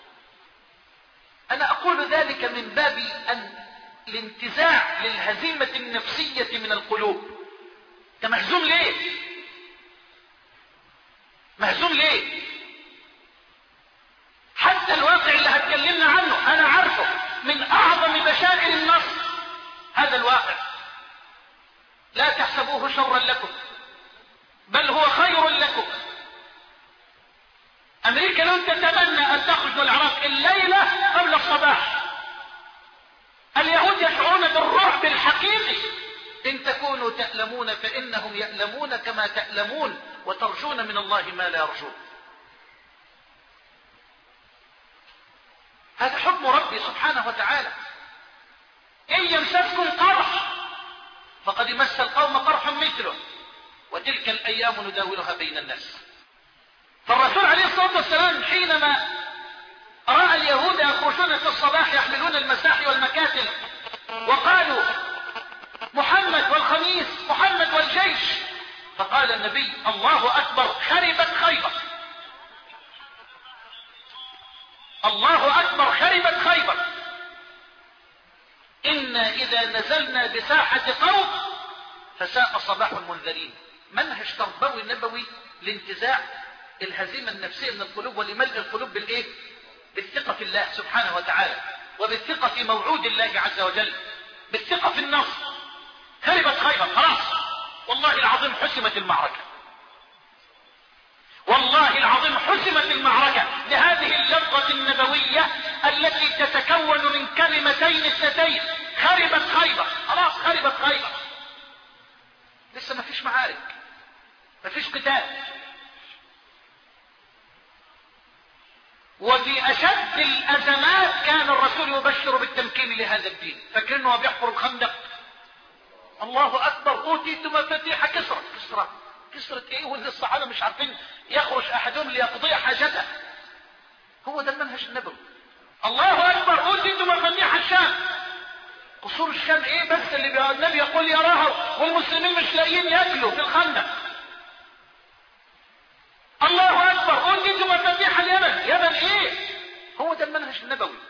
أنا أقول ذلك من باب أن الانتزاع للهزيمة النفسية من القلوب. أنت مهزوم ليه؟ مهزوم ليه؟ حتى الواقع اللي هتكلمنا عنه أنا عارفه من أعظم بشائر النصر. هذا الواقع لا تحسبوه شرا لكم بل هو خير لكم. أمريكا لن تتمنى أن تخرج من العراق الليلة قبل الصباح، اليهود يشعرون بالرعب الحقيقي. إن تكونوا تألمون فإنهم يألمون كما تألمون وترجون من الله ما لا يرجون. هذا حكم ربي سبحانه وتعالى. إن يمسسكم قرح فقد مس القوم قرح مثله وتلك الأيام نداولها بين الناس. فالرسول عليه الصلاة والسلام حينما رأى اليهود يخرجون في الصباح يحملون المساحي والمكاتل وقالوا محمد والخميس، محمد والجيش، فقال النبي الله أكبر خربت خيبر، الله أكبر خربت خيبر. إنا إذا نزلنا بساحة قوم فساء صباح المنذرين. منهج تربوي نبوي لانتزاع الهزيمة النفسية من القلوب ولملء القلوب بالإيه؟ بالثقة في الله سبحانه وتعالى، وبالثقة في موعود الله عز وجل، بالثقة في النصر. خربت خيبر خلاص، والله العظيم حسمت المعركة، والله العظيم حسمت المعركة لهذه اللفظة النبوية التي تتكون من كلمتين اثنتين. خربت خيبر خلاص، خربت خيبر. لسه ما فيش معارك، ما فيش قتال. وفي أشد الأزمات كان الرسول يبشر بالتمكين لهذا الدين. فاكرينه بيحفر الخندق، الله أكبر أوتيت مفاتيح كسرى. كسرى كسرة إيه؟ واللي الصحابة مش عارفين يخرج أحدهم ليقضي حاجته. هو ده المنهج النبوي. الله أكبر أوتيت مفاتيح الشام. قصور الشام إيه بس اللي النبي يقول يراها والمسلمين مش لاقيين ياكلوا في الخندق. الله أكبر أوتيت مفاتيح اليمن. يمن إيه؟ هو ده المنهج النبوي.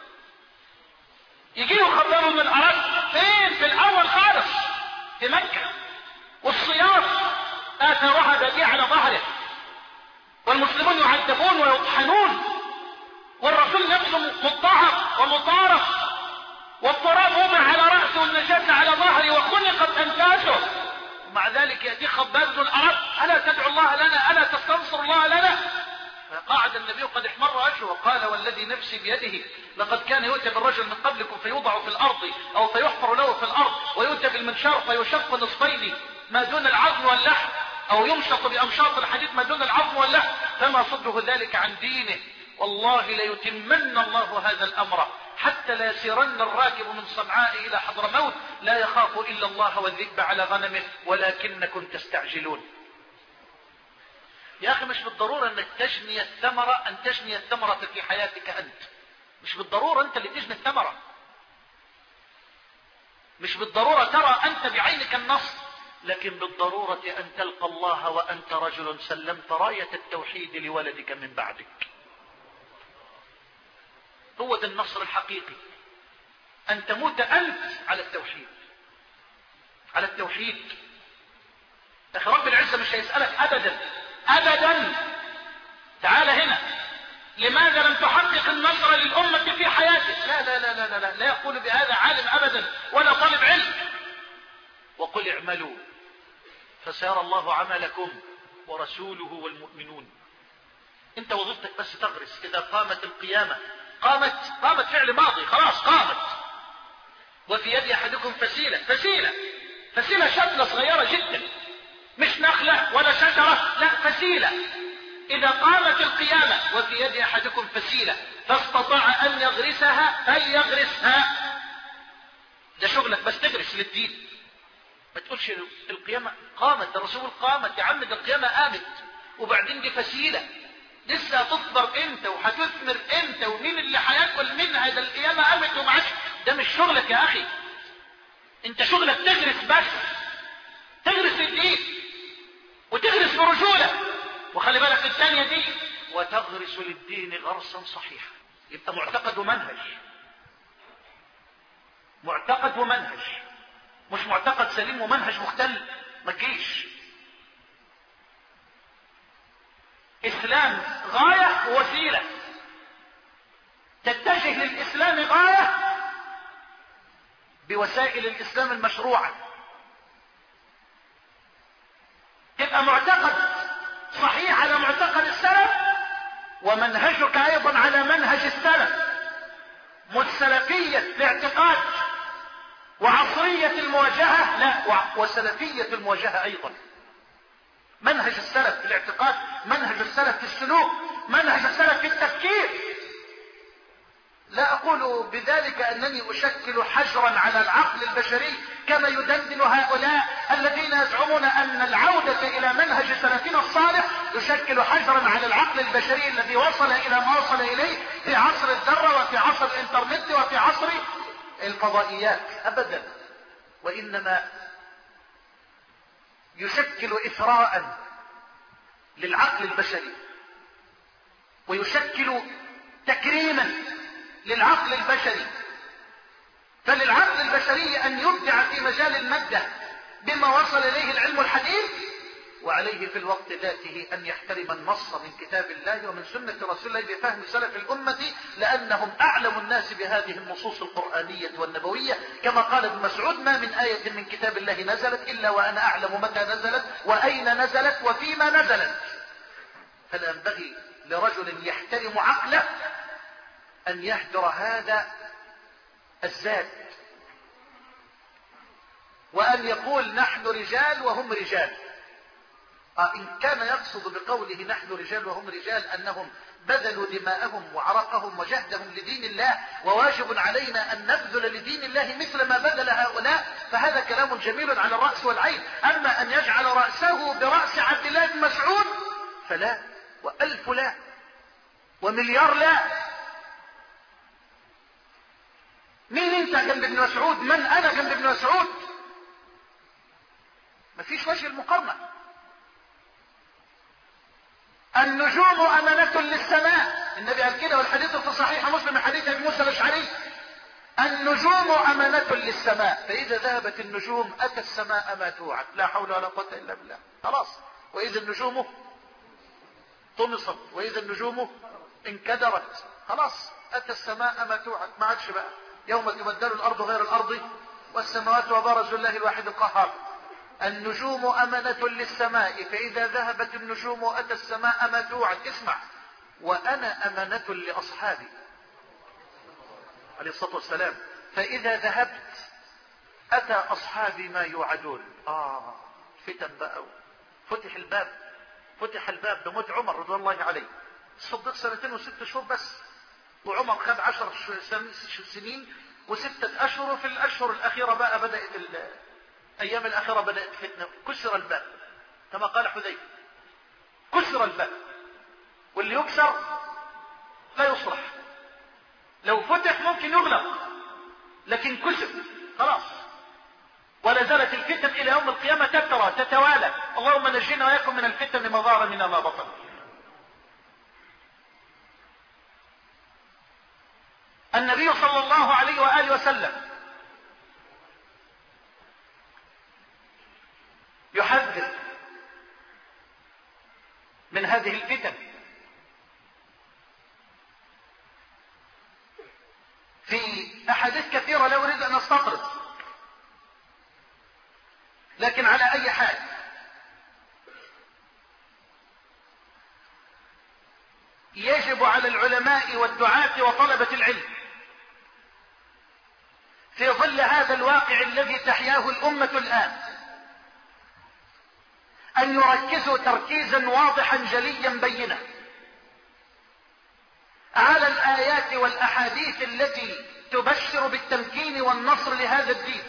يجيله خبر من العراق فين؟ في الأول خالص في مكة، والصياص آثارها بديع على ظهره، والمسلمون يعذبون ويطحنون، والرسول نفسه مضطهد ومطارف، والتراب وضع على رأسه والنجاسة على ظهره وخنقت أنفاسه. ومع ذلك يأتي خباب بن الأرض ألا تدعو الله لنا، ألا تستنصر الله لنا؟ فقعد النبي قد احمر وجهه وقال والذي نفسي بيده لقد كان يؤتى بالرجل من قبلكم فيوضع في الأرض أو فيحفر له في الأرض ويؤتى بالمنشار فيشق نصفين ما دون العظم واللحم، أو يمشط بأمشاط الحديد ما دون العظم واللحم، فما صده ذلك عن دينه. والله ليتمن الله هذا الأمر حتى لا يسيرن الراكب من صنعاء إلى حضرموت لا يخاف إلا الله والذئب على غنمه ولكنكم تستعجلون. يا أخي مش بالضرورة أنك تجني الثمرة، أن تجني الثمرة في حياتك أنت. مش بالضرورة أنت اللي تجني الثمرة، مش بالضرورة ترى أنت بعينك النصر، لكن بالضرورة أن تلقى الله وأنت رجل سلمت راية التوحيد لولدك من بعدك. هو ده النصر الحقيقي، أن تموت أنت على التوحيد، على التوحيد. أخي رب العزة مش هيسألك أبدا أبدا تعال هنا لماذا لم تحقق النصر للأمة في حياتك؟ لا لا لا لا لا, لا يقول بهذا عالم أبدا ولا طالب علم. وقل اعملوا فسيرى الله عملكم ورسوله والمؤمنون. انت وظيفتك بس تغرس. إذا قامت القيامة، قامت قامت فعل ماضي خلاص قامت. وفي يد أحدكم فسيلة، فسيلة فسيلة شتلة صغيرة جدا، مش نخلة ولا شجرة، لا فسيلة. إذا قامت القيامة وفي يد أحدكم فسيلة فاستطاع أن يغرسها فليغرسها. ده شغلك بس تغرس للدين. ما تقولش القيامة قامت، الرسول قامت، يا عم ده القيامة قامت وبعدين دي فسيلة لسه هتكبر انت وهتثمر انت، ومين اللي هياكل منها؟ ده القيامة قامت ومعاش. ده مش شغلك يا أخي، انت شغلك تغرس بس، تغرس للدين وتغرس برجولة. وخلي بالك الثانية دي وتغرس للدين غرسا صحيحا. يبقى معتقد ومنهج، معتقد ومنهج، مش معتقد سليم ومنهج مختل. ما تجيش. اسلام غاية ووسيلة، تتجه للاسلام غاية بوسائل الاسلام المشروعة. تبقى معتقد صحيح على معتقد السلف ومنهجك ايضا على منهج السلف. مش سلفية الاعتقاد لا، وسلفية المواجهة أيضا. منهج السلف في الاعتقاد، منهج السلف في السلوك، منهج السلف في التفكير. لا أقول بذلك أنني أشكل حجرا على العقل البشري كما يدندن هؤلاء الذين يزعمون أن العودة إلى منهج سلفنا الصالح يشكل حجرا على العقل البشري الذي وصل إلى ما وصل إليه في عصر الذرة وفي عصر الإنترنت وفي عصر الفضائيات. أبدا، وإنما يشكل إثراء للعقل البشري، ويشكل تكريما للعقل البشري. فللعقل البشري أن يبدع في مجال المادة بما وصل إليه العلم الحديث، وعليه في الوقت ذاته أن يحترم النص من كتاب الله ومن سنة رسول الله بفهم سلف الأمة، لأنهم أعلم الناس بهذه النصوص القرآنية والنبوية. كما قال ابن مسعود: ما من آية من كتاب الله نزلت إلا وأنا أعلم متى نزلت وأين نزلت وفيما نزلت. فلا ينبغي لرجل يحترم عقله أن يهدر هذا الزاد، وأن يقول نحن رجال وهم رجال. آه إن كان يقصد بقوله نحن رجال وهم رجال أنهم بذلوا دماءهم وعرقهم وجهدهم لدين الله، وواجب علينا أن نبذل لدين الله مثل ما بذل هؤلاء، فهذا كلام جميل على الرأس والعين. أما أن يجعل رأسه برأس عبد الله بن مسعود فلا، وألف لا، ومليار لا. مين انت جنب ابن مسعود؟ من انا جنب ابن مسعود؟ مفيش وجه المقارنة. النجوم أمانة للسماء، النبي قال كده، والحديث في صحيح مسلم من حديث ابي موسى الاشعري: النجوم أمانة للسماء، فإذا ذهبت النجوم أتى السماء ما توعد. لا حول ولا قوة إلا بالله. خلاص. وإذا النجوم طمست، وإذا النجوم انكدرت، خلاص أتى السماء ما توعد. ما عادش بقى يوم تبدل الأرض غير الأرض والسماوات وبرزوا الله الواحد القهار. النجوم أمانة للسماء، فإذا ذهبت النجوم أتى السماء ما توعد. اسمع: وأنا أمانة لأصحابي عليه الصلاة والسلام، فإذا ذهبت أتى أصحابي ما يوعدون. آه فتن بقى، فتح الباب، فتح الباب بموت عمر رضوان الله عليه. الصديق سنتين وست شهور بس، وعمر خد عشر سنين وستة أشهر. وفي الأشهر الأخيرة بقى بدأت الأيام الأخيرة بدأت فتنة، كسر الباب كما قال حذيفة، كسر الباب، واللي يكسر لا يصلح. لو فتح ممكن يغلق، لكن كسر خلاص. ولا زالت الفتن إلى يوم القيامة تترى تتوالى. اللهم نجينا وإياكم من الفتن ما ظهر منها ما بطن. النبي صلى الله عليه وآله وسلم يحذر من هذه الفتن في أحاديث كثيرة لا أريد أن أستطرد، لكن على أي حال يجب على العلماء والدعاة وطلبة العلم في ظل هذا الواقع الذي تحياه الأمة الآن أن يركزوا تركيزا واضحا جليا بينا على الآيات والأحاديث التي تبشر بالتمكين والنصر لهذا الدين،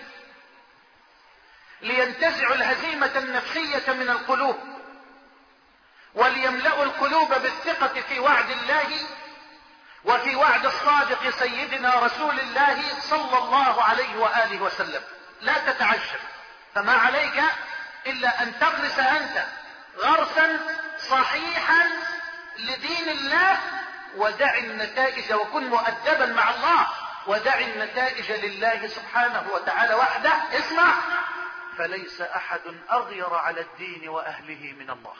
لينتزعوا الهزيمة النفسية من القلوب، وليملأوا القلوب بالثقة في وعد الله وفي وعد الصادق سيدنا رسول الله صلى الله عليه وآله وسلم. لا تتعجب، فما عليك إلا أن تغرس أنت غرسا صحيحا لدين الله، ودع النتائج، وكن مؤدبا مع الله، ودع النتائج لله سبحانه وتعالى وحده. اسمع: فليس أحد أغير على الدين وأهله من الله.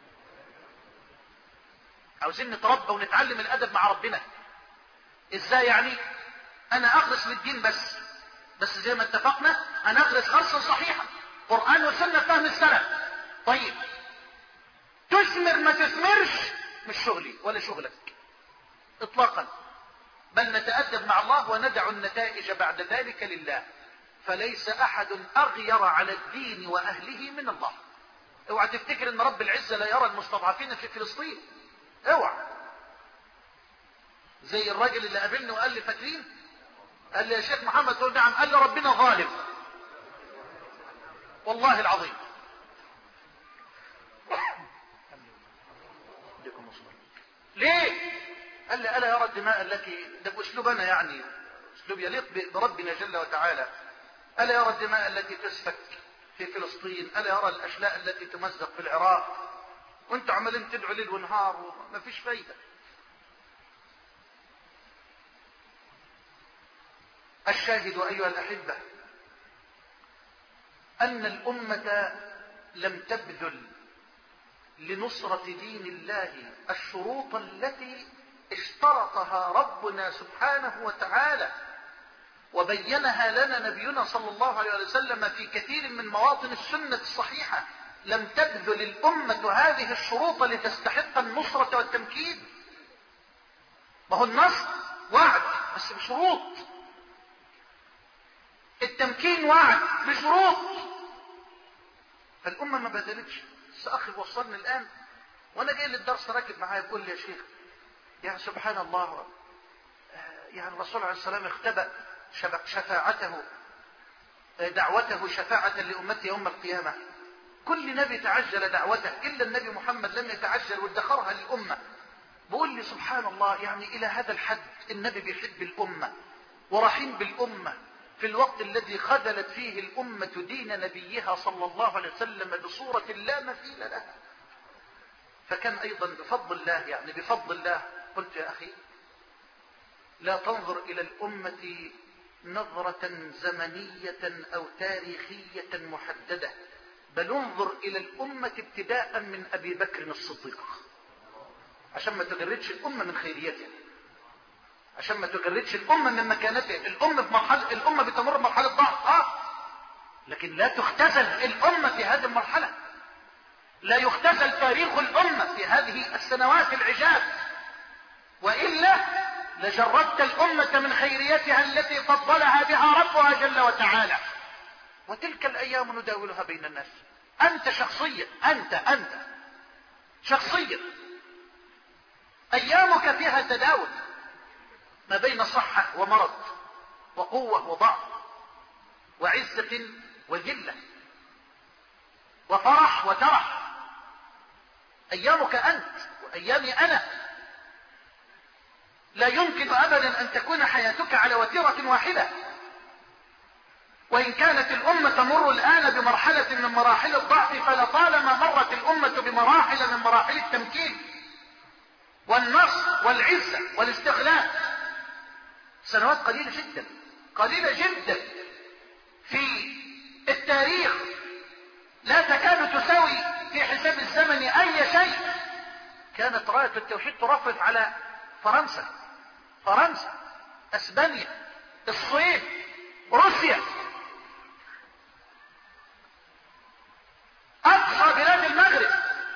عاوزين نتربى ونتعلم الأدب مع ربنا. إزاي يعني؟ أنا أغرس للدين بس بس زي ما اتفقنا أنا أغرس غرسا صحيحا، قرآن وسنة فهم السلف. طيب تثمر ما تثمرش مش شغلي ولا شغلك إطلاقا، بل نتأدب مع الله وندع النتائج بعد ذلك لله. فليس أحد أغير على الدين وأهله من الله. اوعى تفتكر ان رب العزة لا يرى المستضعفين في فلسطين، اوعى. زي الراجل اللي قابلني وقال لي فاكرين، قال لي يا شيخ محمد، قلت نعم، قال لي ربنا ظالم والله العظيم. ليه؟ قال لي ألا يرى الدماء التي، ده بأسلوبنا يعني أسلوب يليق بربنا جل وتعالى، ألا يرى الدماء التي تسفك في فلسطين، ألا يرى الأشلاء التي تمزق في العراق، وانتم عمالين تدعوا ليل ونهار وما فيش فايدة. الشاهد أيها الأحبة أن الأمة لم تبذل لنصرة دين الله الشروط التي اشترطها ربنا سبحانه وتعالى وبينها لنا نبينا صلى الله عليه وسلم في كثير من مواطن السنة الصحيحة. لم تبذل الأمة هذه الشروط لتستحق النصرة والتمكين. ما هو النصر وعد بس بشروط، التمكين وعد بشروط، فالأمة ما بذلتش. أخي وصلني الآن وأنا جاي للدرس راكب معايا بيقول لي يا شيخ يعني سبحان الله، يعني الرسول عليه السلام اختبأ شفاعته دعوته شفاعة لأمته يوم القيامة. كل نبي تعجل دعوته إلا النبي محمد لم يتعجل وادخرها للأمة. بقول لي سبحان الله، يعني إلى هذا الحد النبي بيحب الأمة ورحيم بالأمة في الوقت الذي خذلت فيه الأمة دين نبيها صلى الله عليه وسلم بصورة لا مثيل لها. فكان أيضا بفضل الله، يعني بفضل الله، قلت يا أخي لا تنظر إلى الأمة نظرة زمنية أو تاريخية محددة، بل انظر إلى الأمة ابتداء من أبي بكر الصديق، عشان ما تجردش الأمة من خيريتها، عشان ما تجردش الأمة من مكانتها. الأمة بمرحلة، الأمة بتمر بمرحلة ضعف اه لكن لا تختزل الأمة في هذه المرحلة، لا يختزل تاريخ الأمة في هذه السنوات العجاف، وإلا لجردت الأمة من خيريتها التي فضلها بها ربها جل وتعالى. وتلك الأيام نداولها بين الناس. أنت شخصيا، أنت أنت شخصيا أيامك فيها تداول ما بين صحة ومرض وقوة وضعف وعزة وذلة وفرح وترح. أيامك أنت وأيامي أنا. لا يمكن أبدا أن تكون حياتك على وتيرة واحدة. وإن كانت الأمة تمر الآن بمرحلة من مراحل الضعف، فلطالما مرت الأمة بمراحل من مراحل التمكين والنصر والعزة والاستغلال. سنوات قليلة جدا، قليلة جدا في التاريخ، لا تكاد تساوي في حساب الزمن أي شيء. كانت راية التوحيد ترفرف على فرنسا، فرنسا، اسبانيا، الصين، روسيا، اقصى بلاد المغرب.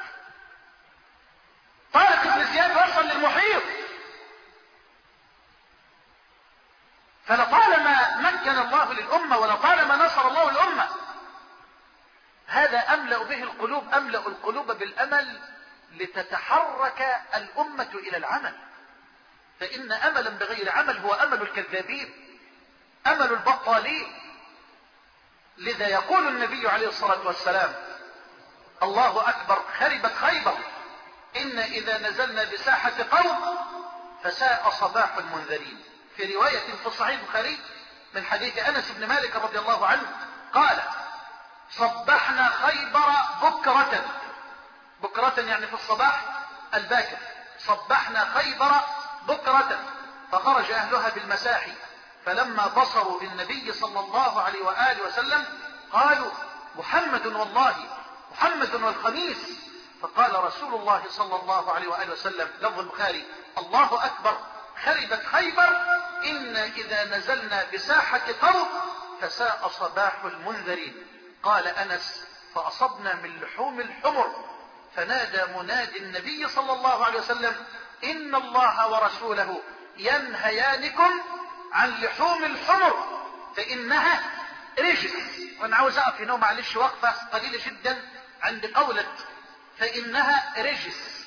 طارق بن زياد وصل للمحيط. فلطالما مكن الله للأمة ولطالما نصر الله الأمة. هذا أملأ به القلوب، أملأ القلوب بالأمل لتتحرك الأمة إلى العمل. فإن أملا بغير عمل هو أمل الكذابين، أمل البطالين. لذا يقول النبي عليه الصلاة والسلام: الله أكبر، خربت خيبر، إن إذا نزلنا بساحة قوم فساء صباح المنذرين. في رواية في صحيح البخاري من حديث أنس بن مالك رضي الله عنه قال: صبحنا خيبر بكرة، بكرة يعني في الصباح الباكر، صبحنا خيبر بكرة، فخرج أهلها بالمساحي، فلما بصروا بالنبي صلى الله عليه وآله وسلم قالوا: محمد والله، محمد والخميس. فقال رسول الله صلى الله عليه وآله وسلم، لفظ البخاري: الله أكبر، خربت خيبر، إن إذا نزلنا بساحة قوم فساء صباح المنذرين. قال أنس: فأصبنا من لحوم الحمر، فنادى منادي النبي صلى الله عليه وسلم: إن الله ورسوله ينهيانكم عن لحوم الحمر، فإنها رجس. وانا عاوز اقف هنا معلش وقفة قليلة جدا عند قولة فإنها رجس،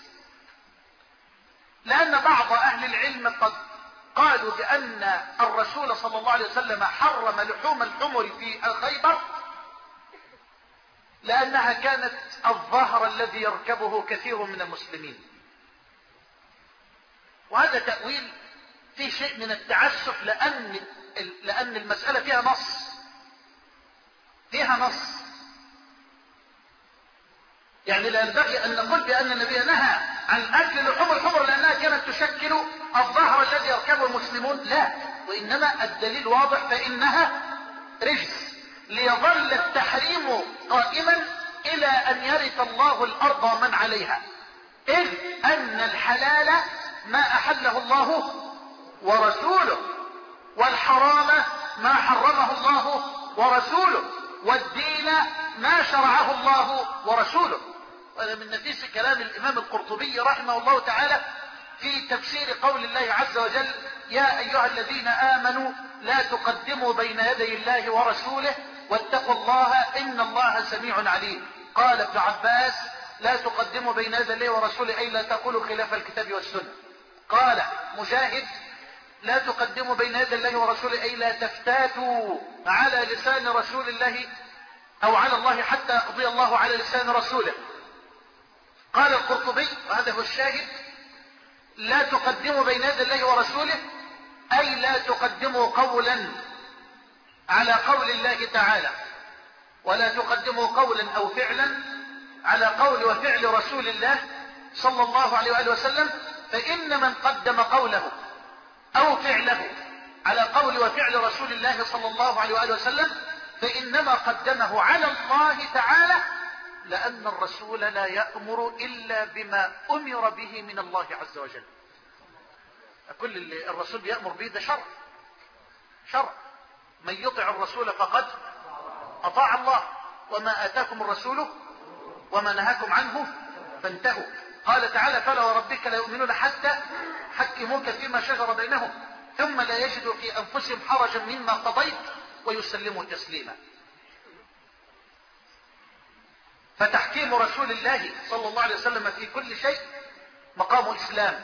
لأن بعض أهل العلم قد قالوا بأن الرسول صلى الله عليه وسلم حرم لحوم الحمر في خيبر لأنها كانت الظهر الذي يركبه كثير من المسلمين، وهذا تأويل فيه شيء من التعسف، لأن لأن المسألة فيها نص فيها نص يعني لا ينبغي أن نقول بأن النبي نهى عن أكل لحوم الحمر لأنها كانت تشكل الظهر الذي يركبه المسلمون، لا، وإنما الدليل واضح فإنها رجس، ليظل التحريم قائما إلى أن يرث الله الأرض ومن عليها، إذ أن الحلال ما أحله الله ورسوله، والحرام ما حرمه الله ورسوله، والدين ما شرعه الله ورسوله. وهذا من نفيس كلام الإمام القرطبي رحمه الله تعالى في تفسير قول الله عز وجل: يا أيها الذين آمنوا لا تقدموا بين يدي الله ورسوله واتقوا الله إن الله سميع عليم. قال ابن عباس: لا تقدموا بين يدي الله ورسوله أي لا تقولوا خلاف الكتاب والسنة. قال مجاهد: لا تقدموا بين يدي الله ورسوله أي لا تفتاتوا على لسان رسول الله أو على الله حتى يقضي الله على لسان رسوله. قال القرطبي وهذا هو الشاهد: لا تقدموا بين يدي الله ورسوله أي لا تقدموا قولا على قول الله تعالى، ولا تقدموا قولا أو فعلا على قول وفعل رسول الله صلى الله عليه وآله وسلم، فإن من قدم قوله أو فعله على قول وفعل رسول الله صلى الله عليه وآله وسلم فإنما قدمه على الله تعالى، لأن الرسول لا يأمر إلا بما أمر به من الله عز وجل. كل اللي الرسول يأمر به ده شرع شرع من يطع الرسول فقد أطاع الله، وما آتاكم الرسول وما نهاكم عنه فانتهوا. قال تعالى: فلا وربك لا يؤمنون حتى حكموك فيما شجر بينهم ثم لا يجدوا في أنفسهم حرجا مما قضيت ويسلموا تسليما. فتحكيم رسول الله صلى الله عليه وسلم في كل شيء مقام إسلام،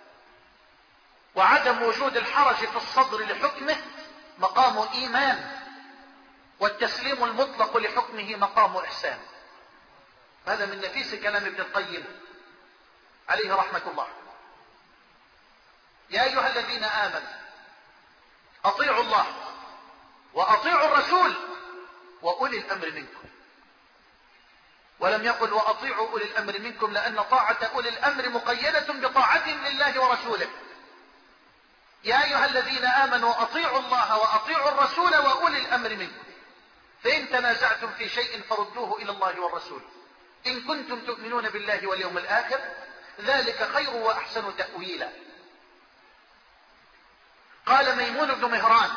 وعدم وجود الحرج في الصدر لحكمه مقام إيمان، والتسليم المطلق لحكمه مقام إحسان. هذا من نفيس كلام ابن القيم عليه رحمة الله. يا أيها الذين آمنوا أطيعوا الله وأطيعوا الرسول وأولي الأمر منكم، ولم يقل وأطيعوا أولي الأمر منكم، لأن طاعة أولي الأمر مقيدة بطاعتهم لله ورسوله. يا أيها الذين آمنوا أطيعوا الله وأطيعوا الرسول وأولي الأمر منكم، فإن تنازعتم في شيء فردوه إلى الله والرسول إن كنتم تؤمنون بالله واليوم الآخر، ذلك خير وأحسن تأويلا. قال ميمون بن مهران: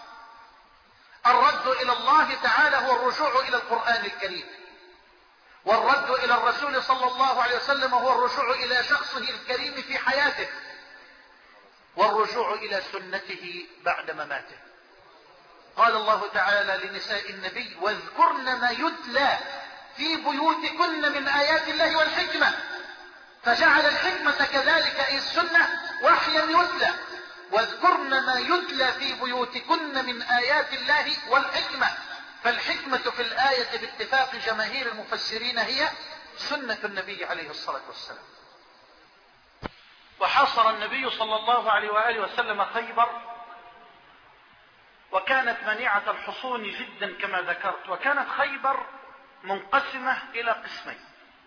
الرد إلى الله تعالى هو الرجوع إلى القرآن الكريم، والرد إلى الرسول صلى الله عليه وسلم هو الرجوع إلى شخصه الكريم في حياته، والرجوع إلى سنته بعد مماته. قال الله تعالى لنساء النبي: واذكرن ما يتلى في بيوتكن من آيات الله والحكمة، فجعل الحكمة كذلك أي السنة وحيا يتلى. واذكرن ما يتلى في بيوتكن من آيات الله والحكمة، فالحكمة في الآية باتفاق جماهير المفسرين هي سنة النبي عليه الصلاة والسلام. وحاصر النبي صلى الله عليه وآله وسلم خيبر، وكانت منيعة الحصون جدا كما ذكرت، وكانت خيبر منقسمة إلى قسمين: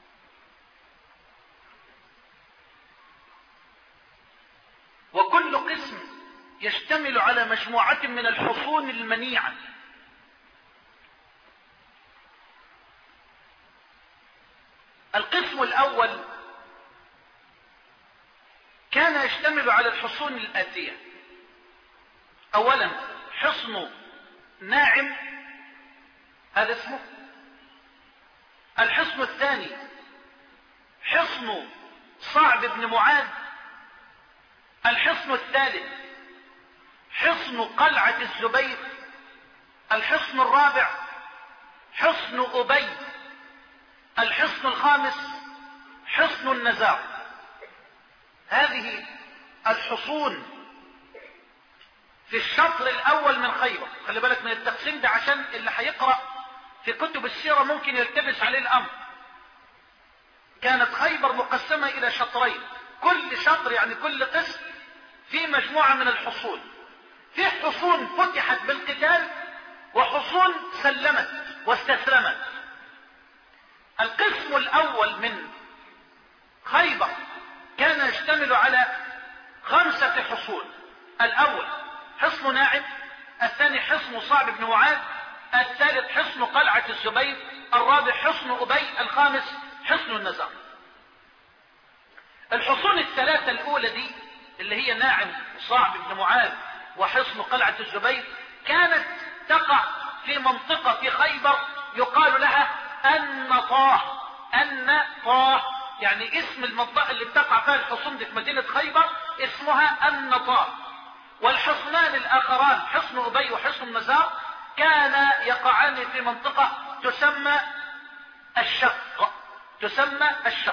وكل قسم يشتمل على مجموعة من الحصون المنيعة. القسم الأول كان يشتمل على الحصون الآتية: أولا حصن ناعم، هذا اسمه. الحصن الثاني حصن صعب بن معاذ. الحصن الثالث حصن قلعة الزبير. الحصن الرابع حصن أبي. الحصن الخامس حصن النزار. هذه الحصون في الشطر الأول من خيبر. خلي بالك من التقسيم ده عشان اللي هيقرأ في كتب السيرة ممكن يلتبس عليه الأمر. كانت خيبر مقسمة إلى شطرين، كل شطر يعني كل قسم في مجموعة من الحصون. في حصون فتحت بالقتال وحصون سلمت واستسلمت. القسم الأول من خيبر كان يشتمل على خمسة حصون. الأول حصن ناعم، الثاني حصن صعب بن معاذ، الثالث حصن قلعة الزبير، الرابع حصن أبي، الخامس حصن النزار. الحصون الثلاثة الأولى دي اللي هي ناعم وصعب بن معاذ وحصن قلعة الزبير كانت تقع في منطقة في خيبر يقال لها النطاه. النطاه يعني اسم المنطقة اللي بتقع فيها الحصون دي في مدينة خيبر اسمها النطاه. والحصنان الآخران حصن أبي وحصن النزار كان يقعان في منطقة تسمى الشق. تسمى الشق.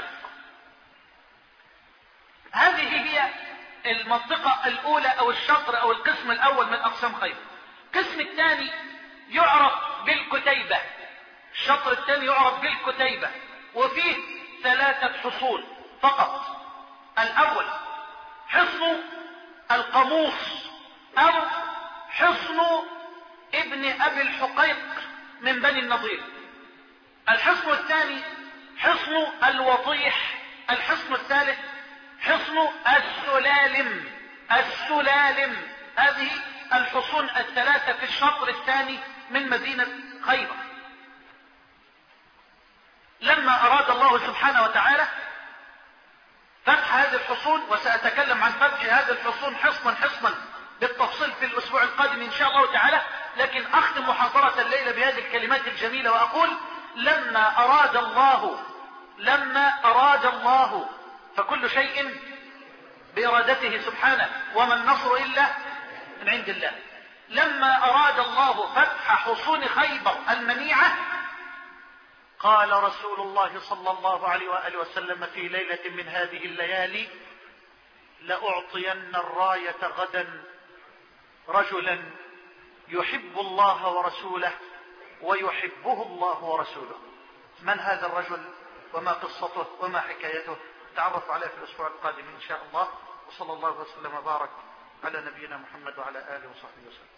هذه هي المنطقة الأولى أو الشطر أو القسم الأول من أقسام خيبر. القسم الثاني يعرف بالكتيبة. الشطر الثاني يعرف بالكتيبة وفيه ثلاثة حصون فقط. الأول حصن القموص أو حصن ابن أبي الحقيق من بني النضير. الحصن الثاني حصن الوطيح. الحصن الثالث حصن السلالم. السلالم. هذه الحصون الثلاثة في الشطر الثاني من مدينة خيبر. لما أراد الله سبحانه وتعالى فتح هذه الحصون، وسأتكلم عن فتح هذه الحصون حصنا حصنا بالتفصيل في الأسبوع القادم إن شاء الله تعالى، لكن أختم محاضرة الليلة بهذه الكلمات الجميلة وأقول: لما أراد الله لما أراد الله فكل شيء بإرادته سبحانه، وما النصر إلا من عند الله. لما أراد الله فتح حصون خيبر المنيعة قال رسول الله صلى الله عليه وآله وسلم في ليلة من هذه الليالي: لأعطين الراية غدا رجلا يحب الله ورسوله ويحبه الله ورسوله. من هذا الرجل وما قصته وما حكايته؟ تعرف عليه في الأسبوع القادم إن شاء الله. وصلى الله وسلم وبارك على نبينا محمد وعلى آله وصحبه وسلم.